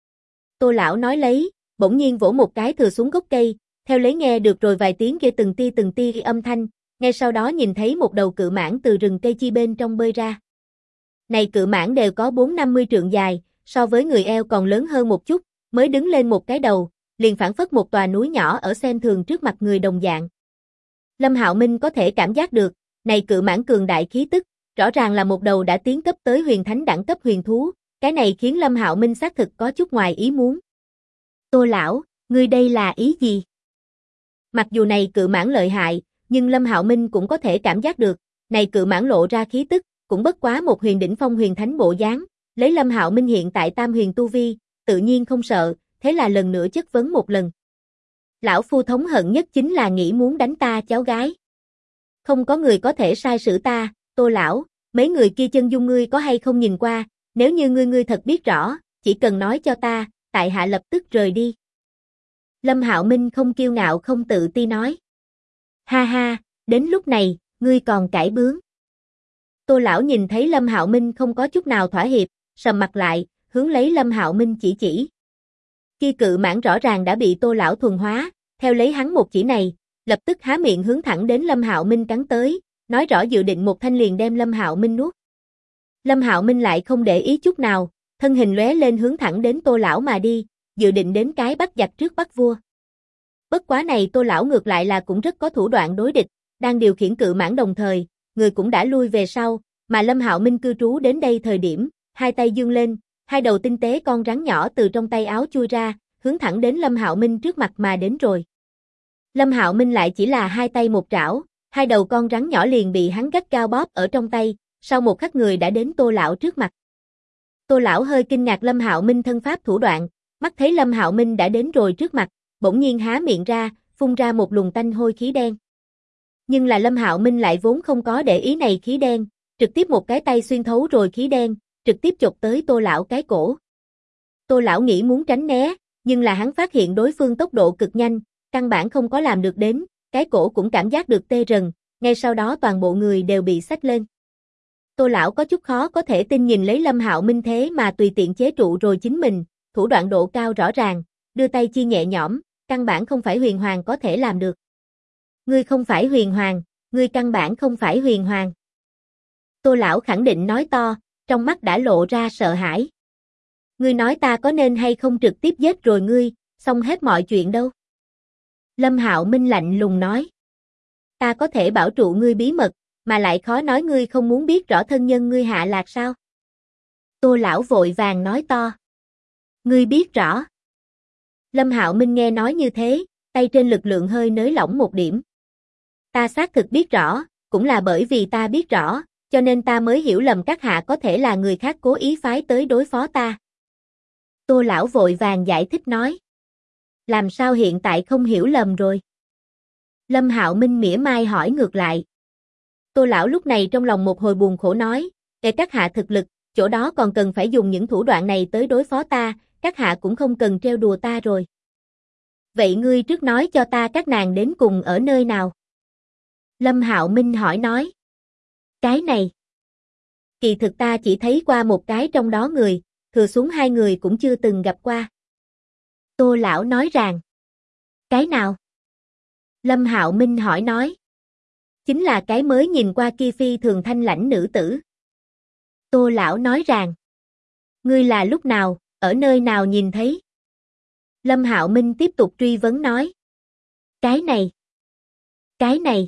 Tô lão nói lấy, bỗng nhiên vỗ một cái thừa xuống gốc cây, theo lấy nghe được rồi vài tiếng kia từng tia âm thanh, ngay sau đó nhìn thấy một đầu cự mãng từ rừng cây chi bên trong bơi ra. Này cự mãng đều có 4-50 trượng dài, so với người eo còn lớn hơn một chút, mới đứng lên một cái đầu, liền phảng phất một tòa núi nhỏ ở xem thường trước mặt người đồng dạng. Lâm Hạo Minh có thể cảm giác được, này cự mãng cường đại khí tức, rõ ràng là một đầu đã tiến cấp tới huyền thánh đẳng cấp huyền thú, cái này khiến Lâm Hạo Minh xác thực có chút ngoài ý muốn. Tô lão, ngươi đây là ý gì? Mặc dù này cự mãng lợi hại, nhưng Lâm Hạo Minh cũng có thể cảm giác được, này cự mãng lộ ra khí tức, cũng bất quá một huyền đỉnh phong huyền thánh bộ dáng, lấy Lâm Hạo Minh hiện tại tam huyền tu vi, tự nhiên không sợ, thế là lần nữa chất vấn một lần. Lão phu thống hận nhất chính là nghĩ muốn đánh ta cháu gái. Không có người có thể sai xử ta, Tô lão, mấy người kia chân dung ngươi có hay không nhìn qua, nếu như ngươi thật biết rõ, chỉ cần nói cho ta, tại hạ lập tức rời đi. Lâm Hạo Minh không kiêu ngạo không tự ti nói. Ha ha, đến lúc này, ngươi còn cãi bướng. Tô lão nhìn thấy Lâm Hạo Minh không có chút nào thỏa hiệp, sầm mặt lại, hướng lấy Lâm Hạo Minh chỉ. Kia cự mãng rõ ràng đã bị Tô lão thuần hóa, theo lấy hắn một chỉ này, lập tức há miệng hướng thẳng đến Lâm Hạo Minh cắn tới, nói rõ dự định một thanh liền đem Lâm Hạo Minh nuốt. Lâm Hạo Minh lại không để ý chút nào, thân hình lóe lên hướng thẳng đến Tô lão mà đi, dự định đến cái bắt giặc trước bắt vua. Bất quá này Tô lão ngược lại là cũng rất có thủ đoạn đối địch, đang điều khiển cự mãng đồng thời, người cũng đã lui về sau, mà Lâm Hạo Minh cư trú đến đây thời điểm, hai tay giương lên, hai đầu tinh tế con rắn nhỏ từ trong tay áo chui ra, hướng thẳng đến Lâm Hạo Minh trước mặt mà đến rồi. Lâm Hạo Minh lại chỉ là hai tay một trảo, hai đầu con rắn nhỏ liền bị hắn gắt gao bóp ở trong tay, sau một khắc người đã đến Tô lão trước mặt. Tô lão hơi kinh ngạc Lâm Hạo Minh thân pháp thủ đoạn, mắt thấy Lâm Hạo Minh đã đến rồi trước mặt, bỗng nhiên há miệng ra, phun ra một luồng tanh hôi khí đen. Nhưng là Lâm Hạo Minh lại vốn không có để ý này khí đen, trực tiếp một cái tay xuyên thấu rồi khí đen, trực tiếp chộp tới Tô lão cái cổ. Tô lão nghĩ muốn tránh né, nhưng là hắn phát hiện đối phương tốc độ cực nhanh, căn bản không có làm được đến, cái cổ cũng cảm giác được tê rần, ngay sau đó toàn bộ người đều bị xách lên. Tô lão có chút khó có thể tin nhìn lấy Lâm Hạo Minh thế mà tùy tiện chế trụ rồi chính mình, thủ đoạn độ cao rõ ràng, đưa tay chi nhẹ nhõm, căn bản không phải huyền hoàng có thể làm được. Ngươi không phải huyền hoàng, ngươi căn bản không phải huyền hoàng. Tô lão khẳng định nói to, trong mắt đã lộ ra sợ hãi. Ngươi nói ta có nên hay không trực tiếp giết rồi ngươi, xong hết mọi chuyện đâu. Lâm Hạo Minh lạnh lùng nói. Ta có thể bảo trụ ngươi bí mật, mà lại khó nói ngươi không muốn biết rõ thân nhân ngươi hạ lạc sao. Tô lão vội vàng nói to. Ngươi biết rõ. Lâm Hạo Minh nghe nói như thế, tay trên lực lượng hơi nới lỏng một điểm. Ta xác thực biết rõ, cũng là bởi vì ta biết rõ, cho nên ta mới hiểu lầm các hạ có thể là người khác cố ý phái tới đối phó ta. Tô lão vội vàng giải thích nói. Làm sao hiện tại không hiểu lầm rồi? Lâm Hạo Minh mỉa mai hỏi ngược lại. Tô lão lúc này trong lòng một hồi buồn khổ nói, để các hạ thực lực, chỗ đó còn cần phải dùng những thủ đoạn này tới đối phó ta, các hạ cũng không cần trêu đùa ta rồi. Vậy ngươi trước nói cho ta các nàng đến cùng ở nơi nào? Lâm Hạo Minh hỏi nói. Cái này. Kỳ thực ta chỉ thấy qua một cái trong đó người, thừa xuống hai người cũng chưa từng gặp qua. Tô lão nói rằng. Cái nào? Lâm Hạo Minh hỏi nói. Chính là cái mới nhìn qua kia phi thường thanh lãnh nữ tử. Tô lão nói rằng. Ngươi là lúc nào, ở nơi nào nhìn thấy? Lâm Hạo Minh tiếp tục truy vấn nói. Cái này. Cái này.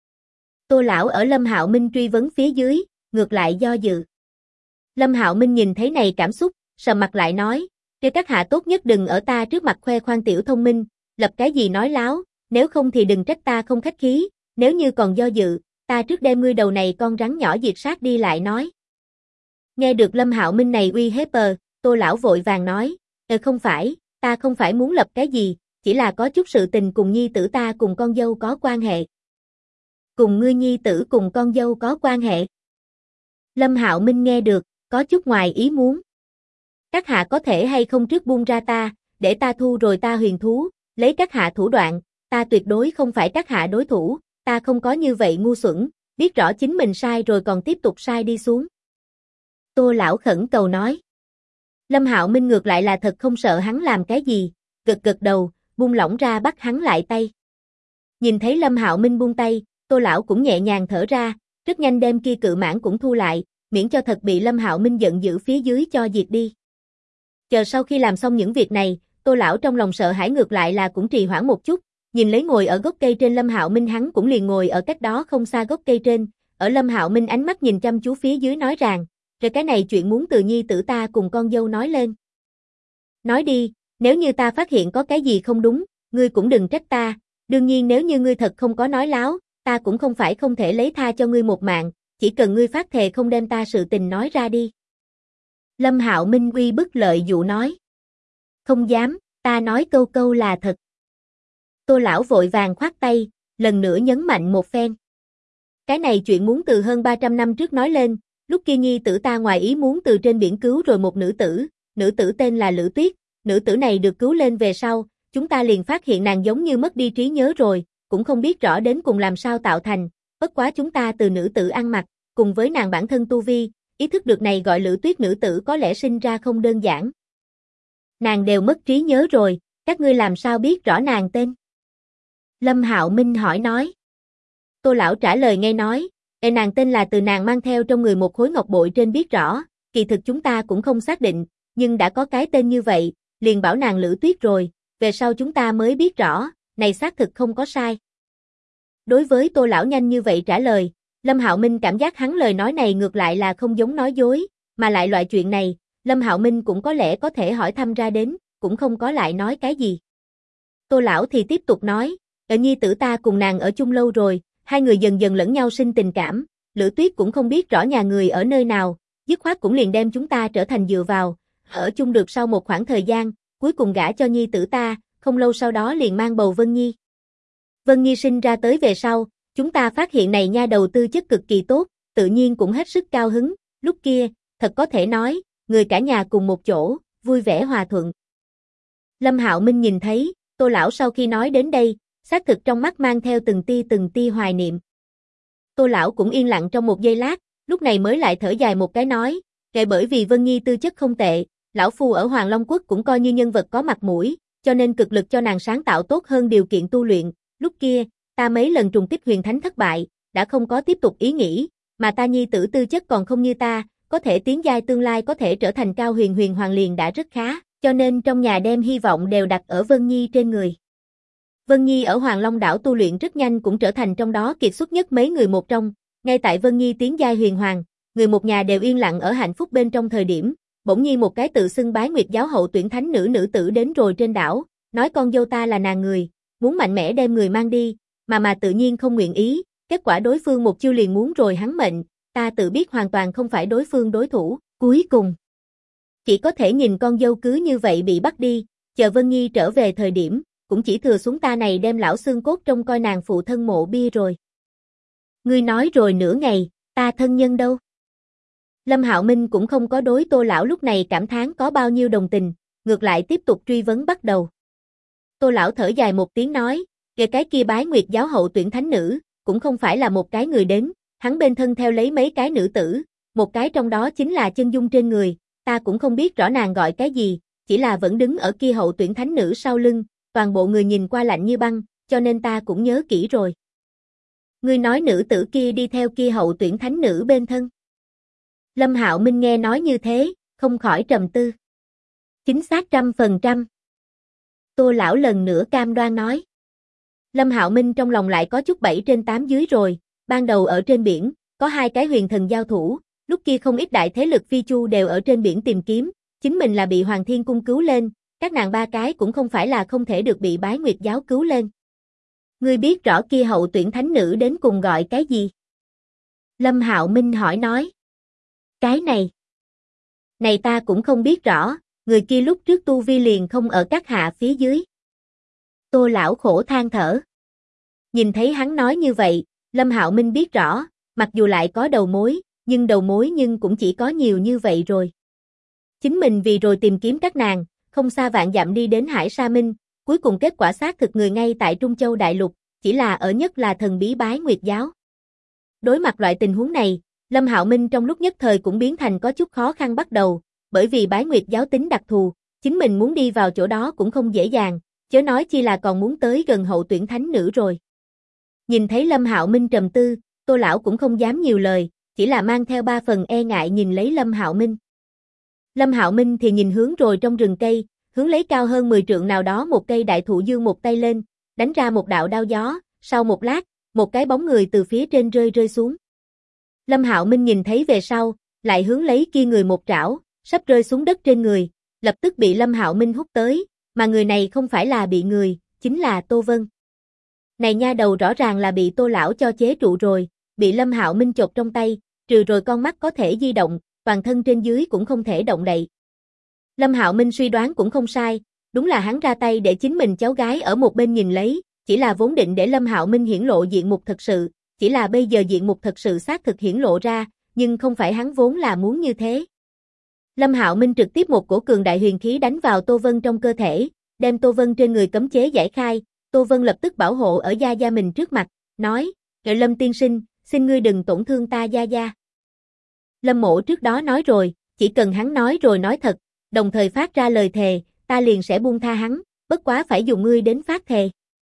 Tô lão ở Lâm Hạo Minh truy vấn phía dưới, ngược lại do dự. Lâm Hạo Minh nhìn thấy này cảm xúc, sầm mặt lại nói, "Kêu các hạ tốt nhất đừng ở ta trước mặt khoe khoang tiểu thông minh, lập cái gì nói láo, nếu không thì đừng trách ta không khách khí, nếu như còn do dự, ta trước đem ngươi đầu này con rắn nhỏ diệt sát đi lại nói." Nghe được Lâm Hạo Minh này uy hiếp, Tô lão vội vàng nói, không phải, ta không phải muốn lập cái gì, chỉ là có chút sự tình cùng nhi tử ta cùng con dâu có quan hệ." Cùng ngươi nhi tử cùng con dâu có quan hệ? Lâm Hạo Minh nghe được, có chút ngoài ý muốn. Các hạ có thể hay không trước buông ra ta, để ta thu rồi ta huyền thú, lấy các hạ thủ đoạn, ta tuyệt đối không phải các hạ đối thủ, ta không có như vậy ngu xuẩn, biết rõ chính mình sai rồi còn tiếp tục sai đi xuống. Tô lão khẩn cầu nói. Lâm Hạo Minh ngược lại là thật không sợ hắn làm cái gì, gật gật đầu, buông lỏng ra bắt hắn lại tay. Nhìn thấy Lâm Hạo Minh buông tay, Tô lão cũng nhẹ nhàng thở ra, rất nhanh đem kia cự mãng cũng thu lại, miễn cho thật bị Lâm Hạo Minh giận dữ phía dưới cho diệt đi. Chờ sau khi làm xong những việc này, Tô lão trong lòng sợ hãi ngược lại là cũng trì hoãn một chút, nhìn lấy ngồi ở gốc cây trên Lâm Hạo Minh hắn cũng liền ngồi ở cách đó không xa gốc cây trên, ở Lâm Hạo Minh ánh mắt nhìn chăm chú phía dưới nói rằng, rồi cái này chuyện muốn từ nhi tử ta cùng con dâu nói lên. Nói đi, nếu như ta phát hiện có cái gì không đúng, ngươi cũng đừng trách ta, đương nhiên nếu như ngươi thật không có nói láo, ta cũng không phải không thể lấy tha cho ngươi một mạng, chỉ cần ngươi phát thề không đem ta sự tình nói ra đi. Lâm Hạo Minh uy bức lợi dụ nói. Không dám, ta nói câu câu là thật. Tô lão vội vàng khoát tay, lần nữa nhấn mạnh một phen. Cái này chuyện muốn từ hơn 300 năm trước nói lên, lúc kia nhi tử ta ngoài ý muốn từ trên biển cứu rồi một nữ tử tên là Lữ Tuyết, nữ tử này được cứu lên về sau, chúng ta liền phát hiện nàng giống như mất đi trí nhớ rồi, cũng không biết rõ đến cùng làm sao tạo thành, bất quá chúng ta từ nữ tử ăn mặc, cùng với nàng bản thân tu vi, ý thức được này gọi Lữ Tuyết nữ tử có lẽ sinh ra không đơn giản. Nàng đều mất trí nhớ rồi, các ngươi làm sao biết rõ nàng tên? Lâm Hạo Minh hỏi nói. Tô lão trả lời ngay nói, nàng tên là từ nàng mang theo trong người một khối ngọc bội trên biết rõ, kỳ thực chúng ta cũng không xác định, nhưng đã có cái tên như vậy, liền bảo nàng Lữ Tuyết rồi, về sau chúng ta mới biết rõ, này xác thực không có sai. Đối với Tô lão nhanh như vậy trả lời, Lâm Hạo Minh cảm giác hắn lời nói này ngược lại là không giống nói dối, mà lại loại chuyện này, Lâm Hạo Minh cũng có lẽ có thể hỏi thăm ra đến, cũng không có lại nói cái gì. Tô lão thì tiếp tục nói, nhi tử ta cùng nàng ở chung lâu rồi, hai người dần dần lẫn nhau sinh tình cảm, Lữ Tuyết cũng không biết rõ nhà người ở nơi nào, dứt khoát cũng liền đem chúng ta trở thành dựa vào, ở chung được sau một khoảng thời gian, cuối cùng gả cho nhi tử ta, không lâu sau đó liền mang bầu Vân Nhi. Vân Nhi sinh ra tới về sau, chúng ta phát hiện này nha đầu tư chất cực kỳ tốt, tự nhiên cũng hết sức cao hứng, lúc kia, thật có thể nói, người cả nhà cùng một chỗ, vui vẻ hòa thuận. Lâm Hạo Minh nhìn thấy, Tô lão sau khi nói đến đây, xác thực trong mắt mang theo từng tia hoài niệm. Tô lão cũng yên lặng trong một giây lát, lúc này mới lại thở dài một cái nói, kể bởi vì Vân Nhi tư chất không tệ, lão phu ở Hoàng Long Quốc cũng coi như nhân vật có mặt mũi, cho nên cực lực cho nàng sáng tạo tốt hơn điều kiện tu luyện, lúc kia, ta mấy lần trùng kích huyền thánh thất bại, đã không có tiếp tục ý nghĩ, mà ta nhi tử tư chất còn không như ta, có thể tiến giai tương lai có thể trở thành cao huyền hoàng liền đã rất khá, cho nên trong nhà đem hy vọng đều đặt ở Vân Nhi trên người. Vân Nhi ở Hoàng Long đảo tu luyện rất nhanh cũng trở thành trong đó kiệt xuất nhất mấy người một trong, ngay tại Vân Nhi tiến giai huyền hoàng, người một nhà đều yên lặng ở hạnh phúc bên trong thời điểm, bỗng nhiên một cái tự xưng Bái Nguyệt giáo hậu tuyển thánh nữ tử đến rồi trên đảo, nói con dâu ta là nàng người, muốn mạnh mẽ đem người mang đi, mà tự nhiên không nguyện ý, kết quả đối phương một chiêu liền muốn rồi hắn mệnh, ta tự biết hoàn toàn không phải đối phương đối thủ, cuối cùng chỉ có thể nhìn con dâu cứ như vậy bị bắt đi, chờ Vân Nhi trở về thời điểm, cũng chỉ thừa xuống ta này đem lão xương cốt trông coi nàng phụ thân mộ bia rồi. Ngươi nói rồi nửa ngày, ta thân nhân đâu? Lâm Hạo Minh cũng không có đối Tô lão lúc này cảm thán có bao nhiêu đồng tình, ngược lại tiếp tục truy vấn bắt đầu. Tô lão thở dài một tiếng nói, kìa cái kia Bái Nguyệt giáo hậu tuyển thánh nữ, cũng không phải là một cái người đến, hắn bên thân theo lấy mấy cái nữ tử, một cái trong đó chính là chân dung trên người, ta cũng không biết rõ nàng gọi cái gì, chỉ là vẫn đứng ở kia hậu tuyển thánh nữ sau lưng, toàn bộ người nhìn qua lạnh như băng, cho nên ta cũng nhớ kỹ rồi. Ngươi nói nữ tử kia đi theo kia hậu tuyển thánh nữ bên thân. Lâm Hạo Minh nghe nói như thế, không khỏi trầm tư. Chính xác 100%. Tô lão lần nữa cam đoan nói. Lâm Hạo Minh trong lòng lại có chút 7 trên 8 dưới rồi, ban đầu ở trên biển, có hai cái huyền thần giao thủ, lúc kia không ít đại thế lực phi chu đều ở trên biển tìm kiếm, chính mình là bị Hoàng Thiên Cung cứu lên, các nàng ba cái cũng không phải là không thể được bị Bái Nguyệt giáo cứu lên. Ngươi biết rõ kia hậu tuyển thánh nữ đến cùng gọi cái gì? Lâm Hạo Minh hỏi nói. Cái này ta cũng không biết rõ, người kia lúc trước tu vi liền không ở các hạ phía dưới. Tô lão khổ than thở. Nhìn thấy hắn nói như vậy, Lâm Hạo Minh biết rõ, mặc dù lại có đầu mối nhưng cũng chỉ có nhiều như vậy rồi. Chính mình vì rồi tìm kiếm các nàng, không xa vạn dặm đi đến Hải Sa Minh, cuối cùng kết quả xác thực người ngay tại Trung Châu Đại Lục, chỉ là ở nhất là thần bí Bái Nguyệt giáo. Đối mặt loại tình huống này, Lâm Hạo Minh trong lúc nhất thời cũng biến thành có chút khó khăn bắt đầu, bởi vì Bái Nguyệt giáo tính đặc thù, chính mình muốn đi vào chỗ đó cũng không dễ dàng, chớ nói chi là còn muốn tới gần hậu tuyển thánh nữ rồi. Nhìn thấy Lâm Hạo Minh trầm tư, Tô lão cũng không dám nhiều lời, chỉ là mang theo 3 phần e ngại nhìn lấy Lâm Hạo Minh. Lâm Hạo Minh thì nhìn hướng rồi trong rừng cây, hướng lấy cao hơn 10 trượng nào đó một cây đại thụ giương một tay lên, đánh ra một đạo đao gió, sau một lát, một cái bóng người từ phía trên rơi xuống. Lâm Hạo Minh nhìn thấy về sau, lại hướng lấy kia người một trảo, sắp rơi xuống đất trên người, lập tức bị Lâm Hạo Minh hút tới, mà người này không phải là bị người, chính là Tô Vân. Này nha đầu rõ ràng là bị Tô lão cho chế trụ rồi, bị Lâm Hạo Minh chộp trong tay, trừ rồi con mắt có thể di động, toàn thân trên dưới cũng không thể động đậy. Lâm Hạo Minh suy đoán cũng không sai, đúng là hắn ra tay để chính mình cháu gái ở một bên nhìn lấy, chỉ là vốn định để Lâm Hạo Minh hiển lộ diện mục thật sự, chỉ là bây giờ diện mục thật sự xác thực hiển lộ ra, nhưng không phải hắn vốn là muốn như thế. Lâm Hạo Minh trực tiếp một cổ cường đại huyền khí đánh vào Tô Vân trong cơ thể, đem Tô Vân trên người cấm chế giải khai, Tô Vân lập tức bảo hộ ở gia gia mình trước mặt, nói, Lâm tiên sinh, xin ngươi đừng tổn thương ta gia gia. Lâm mộ trước đó nói rồi, chỉ cần hắn nói rồi nói thật, đồng thời phát ra lời thề, ta liền sẽ buông tha hắn, bất quá phải dùng ngươi đến phát thề.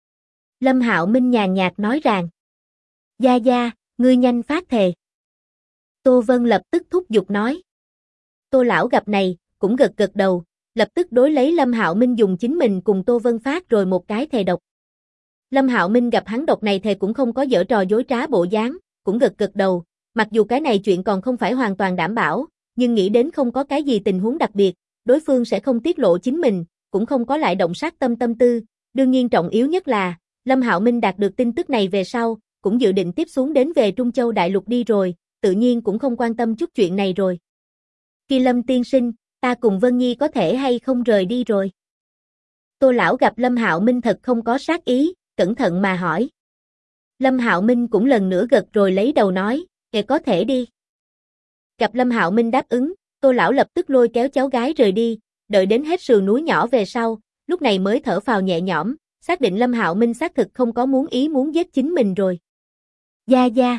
Lâm Hạo Minh nhàn nhạt nói rằng, gia gia, ngươi nhanh phát thề. Tô Vân lập tức thúc giục nói. Tô lão gặp này, cũng gật gật đầu, lập tức đối lấy Lâm Hạo Minh dùng chính mình cùng Tô Vân phát rồi một cái thề độc. Lâm Hạo Minh gặp hắn độc này thề cũng không có giở trò dối trá bộ dáng, cũng gật gật đầu, mặc dù cái này chuyện còn không phải hoàn toàn đảm bảo, nhưng nghĩ đến không có cái gì tình huống đặc biệt, đối phương sẽ không tiết lộ chính mình, cũng không có lại động sát tâm tư, đương nhiên trọng yếu nhất là, Lâm Hạo Minh đạt được tin tức này về sau, cũng dự định tiếp xuống đến về Trung Châu Đại Lục đi rồi, tự nhiên cũng không quan tâm chút chuyện này rồi. Kỳ Lâm tiên sinh, ta cùng Vân Nhi có thể hay không rời đi rồi? Tô lão gặp Lâm Hạo Minh thật không có sát ý, cẩn thận mà hỏi. Lâm Hạo Minh cũng lần nữa gật rồi lấy đầu nói, có thể đi. Gặp Lâm Hạo Minh đáp ứng, Tô lão lập tức lôi kéo cháu gái rời đi, đợi đến hết sườn núi nhỏ về sau, lúc này mới thở phào nhẹ nhõm, xác định Lâm Hạo Minh xác thực không có muốn giết chính mình rồi. Gia Gia.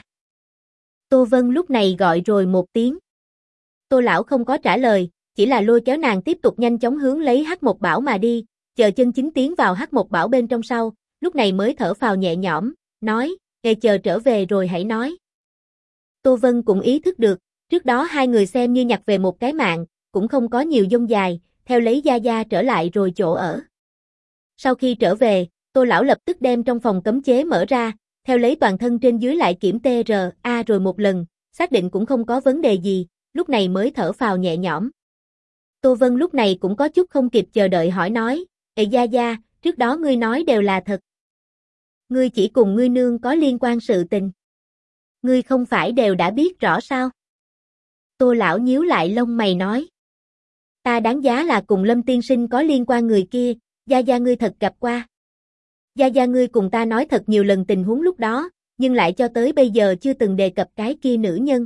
Tô Vân lúc này gọi rồi một tiếng. Tô lão không có trả lời, chỉ là lôi kéo nàng tiếp tục nhanh chóng hướng lấy Hắc Một Bảo mà đi, chờ chân chính tiến vào Hắc Một Bảo bên trong sau, lúc này mới thở phào nhẹ nhõm, nói, chờ trở về rồi hãy nói. Tô Vân cũng ý thức được, trước đó hai người xem như nhặt về một cái mạng, cũng không có nhiều dông dài, theo lấy Gia Gia trở lại rồi chỗ ở. Sau khi trở về, Tô lão lập tức đem trong phòng cấm chế mở ra, theo lấy toàn thân trên dưới lại kiểm TRA rồi một lần, xác định cũng không có vấn đề gì, lúc này mới thở phào nhẹ nhõm. Tô Vân lúc này cũng có chút không kịp chờ đợi hỏi nói, Gia Gia, trước đó ngươi nói đều là thật. Ngươi chỉ cùng ngươi nương có liên quan sự tình. Ngươi không phải đều đã biết rõ sao? Tô lão nhíu lại lông mày nói. Ta đáng giá là cùng Lâm tiên sinh có liên quan người kia, Gia Gia ngươi thật gặp qua. Gia Gia ngươi cùng ta nói thật nhiều lần tình huống lúc đó, nhưng lại cho tới bây giờ chưa từng đề cập cái kia nữ nhân.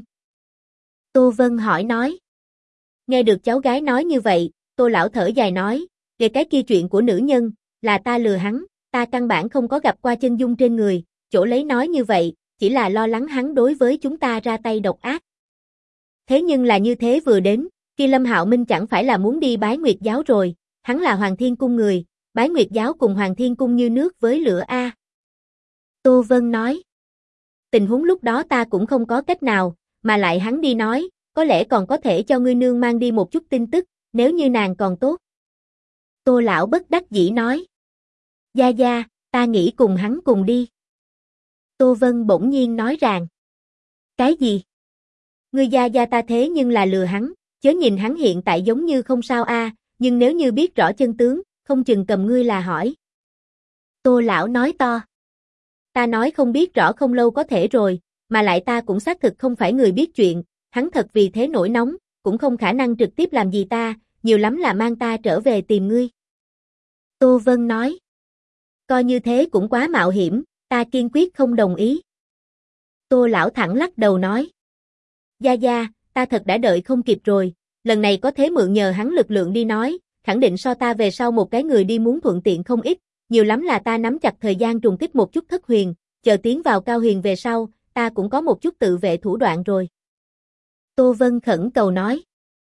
Tô Vân hỏi nói. Nghe được cháu gái nói như vậy, Tô lão thở dài nói, về cái kia chuyện của nữ nhân, là ta lừa hắn, ta căn bản không có gặp qua chân dung trên người, chỗ lấy nói như vậy, chỉ là lo lắng hắn đối với chúng ta ra tay độc ác. Thế nhưng là như thế vừa đến, khi Lâm Hạo Minh chẳng phải là muốn đi bái Nguyệt giáo rồi, hắn là Hoàng Thiên Cung người, bái Nguyệt giáo cùng Hoàng Thiên Cung như nước với lửa a. Tô Vân nói. Tình huống lúc đó ta cũng không có cách nào, mà lại hắn đi nói, có lẽ còn có thể cho ngươi nương mang đi một chút tin tức, nếu như nàng còn tốt. Tô lão bất đắc dĩ nói. Gia Gia, ta nghĩ cùng hắn cùng đi. Tô Vân bỗng nhiên nói rằng. Cái gì? Ngươi Gia Gia ta thế nhưng là lừa hắn, chớ nhìn hắn hiện tại giống như không sao a, nhưng nếu như biết rõ chân tướng, không chừng cầm ngươi là hỏi. Tô lão nói to. Ta nói không biết rõ không lâu có thể rồi, mà lại ta cũng xác thực không phải người biết chuyện, hắn thật vì thế nổi nóng, cũng không khả năng trực tiếp làm gì ta, nhiều lắm là mang ta trở về tìm ngươi. Tô Vân nói. Coi như thế cũng quá mạo hiểm, ta kiên quyết không đồng ý. Tô lão thẳng lắc đầu nói. Gia Gia, ta thật đã đợi không kịp rồi, lần này có thế mượn nhờ hắn lực lượng đi nói, khẳng định so ta về sau một cái người đi muốn thuận tiện không ít, nhiều lắm là ta nắm chặt thời gian trùng kích một chút thất huyền, chờ tiến vào cao huyền về sau, ta cũng có một chút tự vệ thủ đoạn rồi. Tô Vân khẩn cầu nói.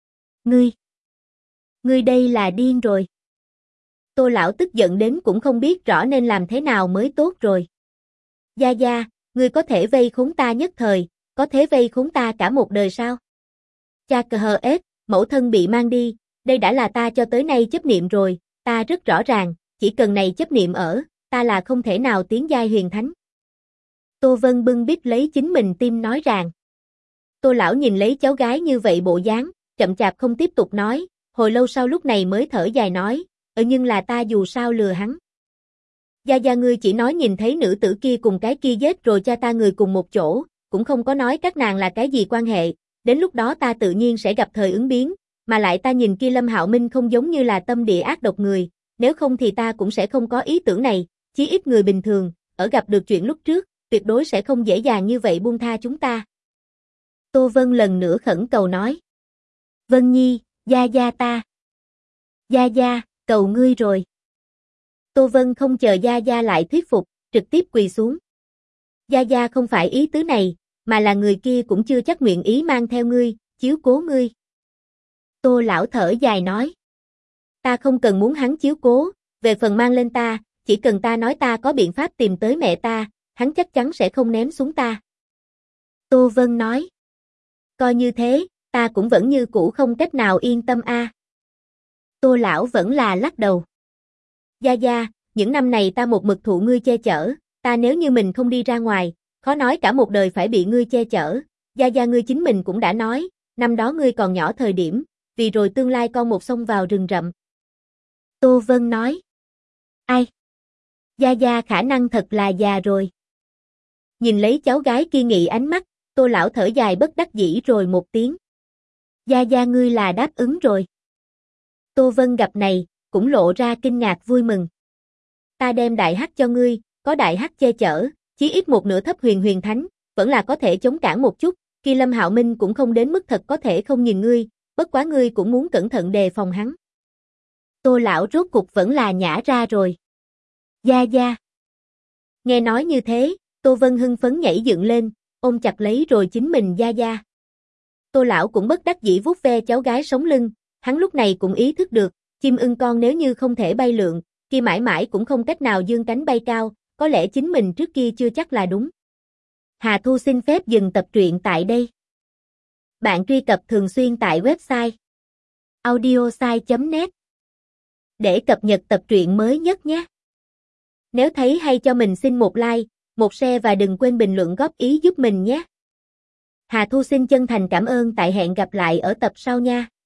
Ngươi đây là điên rồi. Tô lão tức giận đến cũng không biết rõ nên làm thế nào mới tốt rồi. Gia Gia, ngươi có thể vây khốn ta nhất thời, có thể vây khốn ta cả một đời sao? Cha cờ hờ ết, mẫu thân bị mang đi, đây đã là ta cho tới nay chấp niệm rồi, ta rất rõ ràng, chỉ cần này chấp niệm ở, ta là không thể nào tiến giai huyền thánh. Tô Vân bưng bít lấy chính mình tim nói rằng. Tô lão nhìn lấy cháu gái như vậy bộ dáng, chậm chạp không tiếp tục nói, hồi lâu sau lúc này mới thở dài nói, nhưng là ta dù sao lừa hắn. Gia Gia ngươi chỉ nói nhìn thấy nữ tử kia cùng cái kia giết rồi cha ta người cùng một chỗ, cũng không có nói các nàng là cái gì quan hệ, đến lúc đó ta tự nhiên sẽ gặp thời ứng biến, mà lại ta nhìn kia Lâm Hạo Minh không giống như là tâm địa ác độc người, nếu không thì ta cũng sẽ không có ý tưởng này, chí ít người bình thường, ở gặp được chuyện lúc trước, tuyệt đối sẽ không dễ dàng như vậy buông tha chúng ta. Tô Vân lần nữa khẩn cầu nói. Vân Nhi, Gia Gia ta. Gia Gia, cầu ngươi rồi. Tô Vân không chờ Gia Gia lại thuyết phục, trực tiếp quỳ xuống. Gia Gia không phải ý tứ này, mà là người kia cũng chưa chắc nguyện ý mang theo ngươi, chiếu cố ngươi. Tô lão thở dài nói. Ta không cần muốn hắn chiếu cố, về phần mang lên ta, chỉ cần ta nói ta có biện pháp tìm tới mẹ ta, hắn chắc chắn sẽ không ném xuống ta. Tô Vân nói. Coi như thế, ta cũng vẫn như cũ không cách nào yên tâm a. Tô lão vẫn là lắc đầu. Gia Gia, những năm này ta một mực thụ ngươi che chở, ta nếu như mình không đi ra ngoài, khó nói cả một đời phải bị ngươi che chở. Gia Gia ngươi chính mình cũng đã nói, năm đó ngươi còn nhỏ thời điểm, vì rồi tương lai con một xông vào rừng rậm. Tô Vân nói. Ai? Gia Gia khả năng thật là già rồi. Nhìn lấy cháu gái kia nghị ánh mắt, Tô lão thở dài bất đắc dĩ rồi một tiếng. Gia Gia ngươi là đáp ứng rồi. Tô Vân gặp này, cũng lộ ra kinh ngạc vui mừng. Ta đem đại hắc cho ngươi, có đại hắc che chở, chí ít một nửa thấp huyền huyền thánh, vẫn là có thể chống cản một chút, khi Lâm Hạo Minh cũng không đến mức thật có thể không nhìn ngươi, bất quá ngươi cũng muốn cẩn thận đề phòng hắn. Tô lão rốt cục vẫn là nhả ra rồi. Gia Gia. Nghe nói như thế, Tô Vân hưng phấn nhảy dựng lên, ôm chặt lấy rồi chính mình Gia Gia. Tô lão cũng bất đắc dĩ vuốt ve cháu gái sống lưng, hắn lúc này cũng ý thức được, chim ưng con nếu như không thể bay lượn, kia mãi mãi cũng không cách nào dương cánh bay cao, có lẽ chính mình trước kia chưa chắc là đúng. Hà Thu xin phép dừng tập truyện tại đây. Bạn truy cập thường xuyên tại website audiosai.net để cập nhật tập truyện mới nhất nhé. Nếu thấy hay cho mình xin một like, một share và đừng quên bình luận góp ý giúp mình nhé. Hà Thu xin chân thành cảm ơn, tại hẹn gặp lại ở tập sau nha.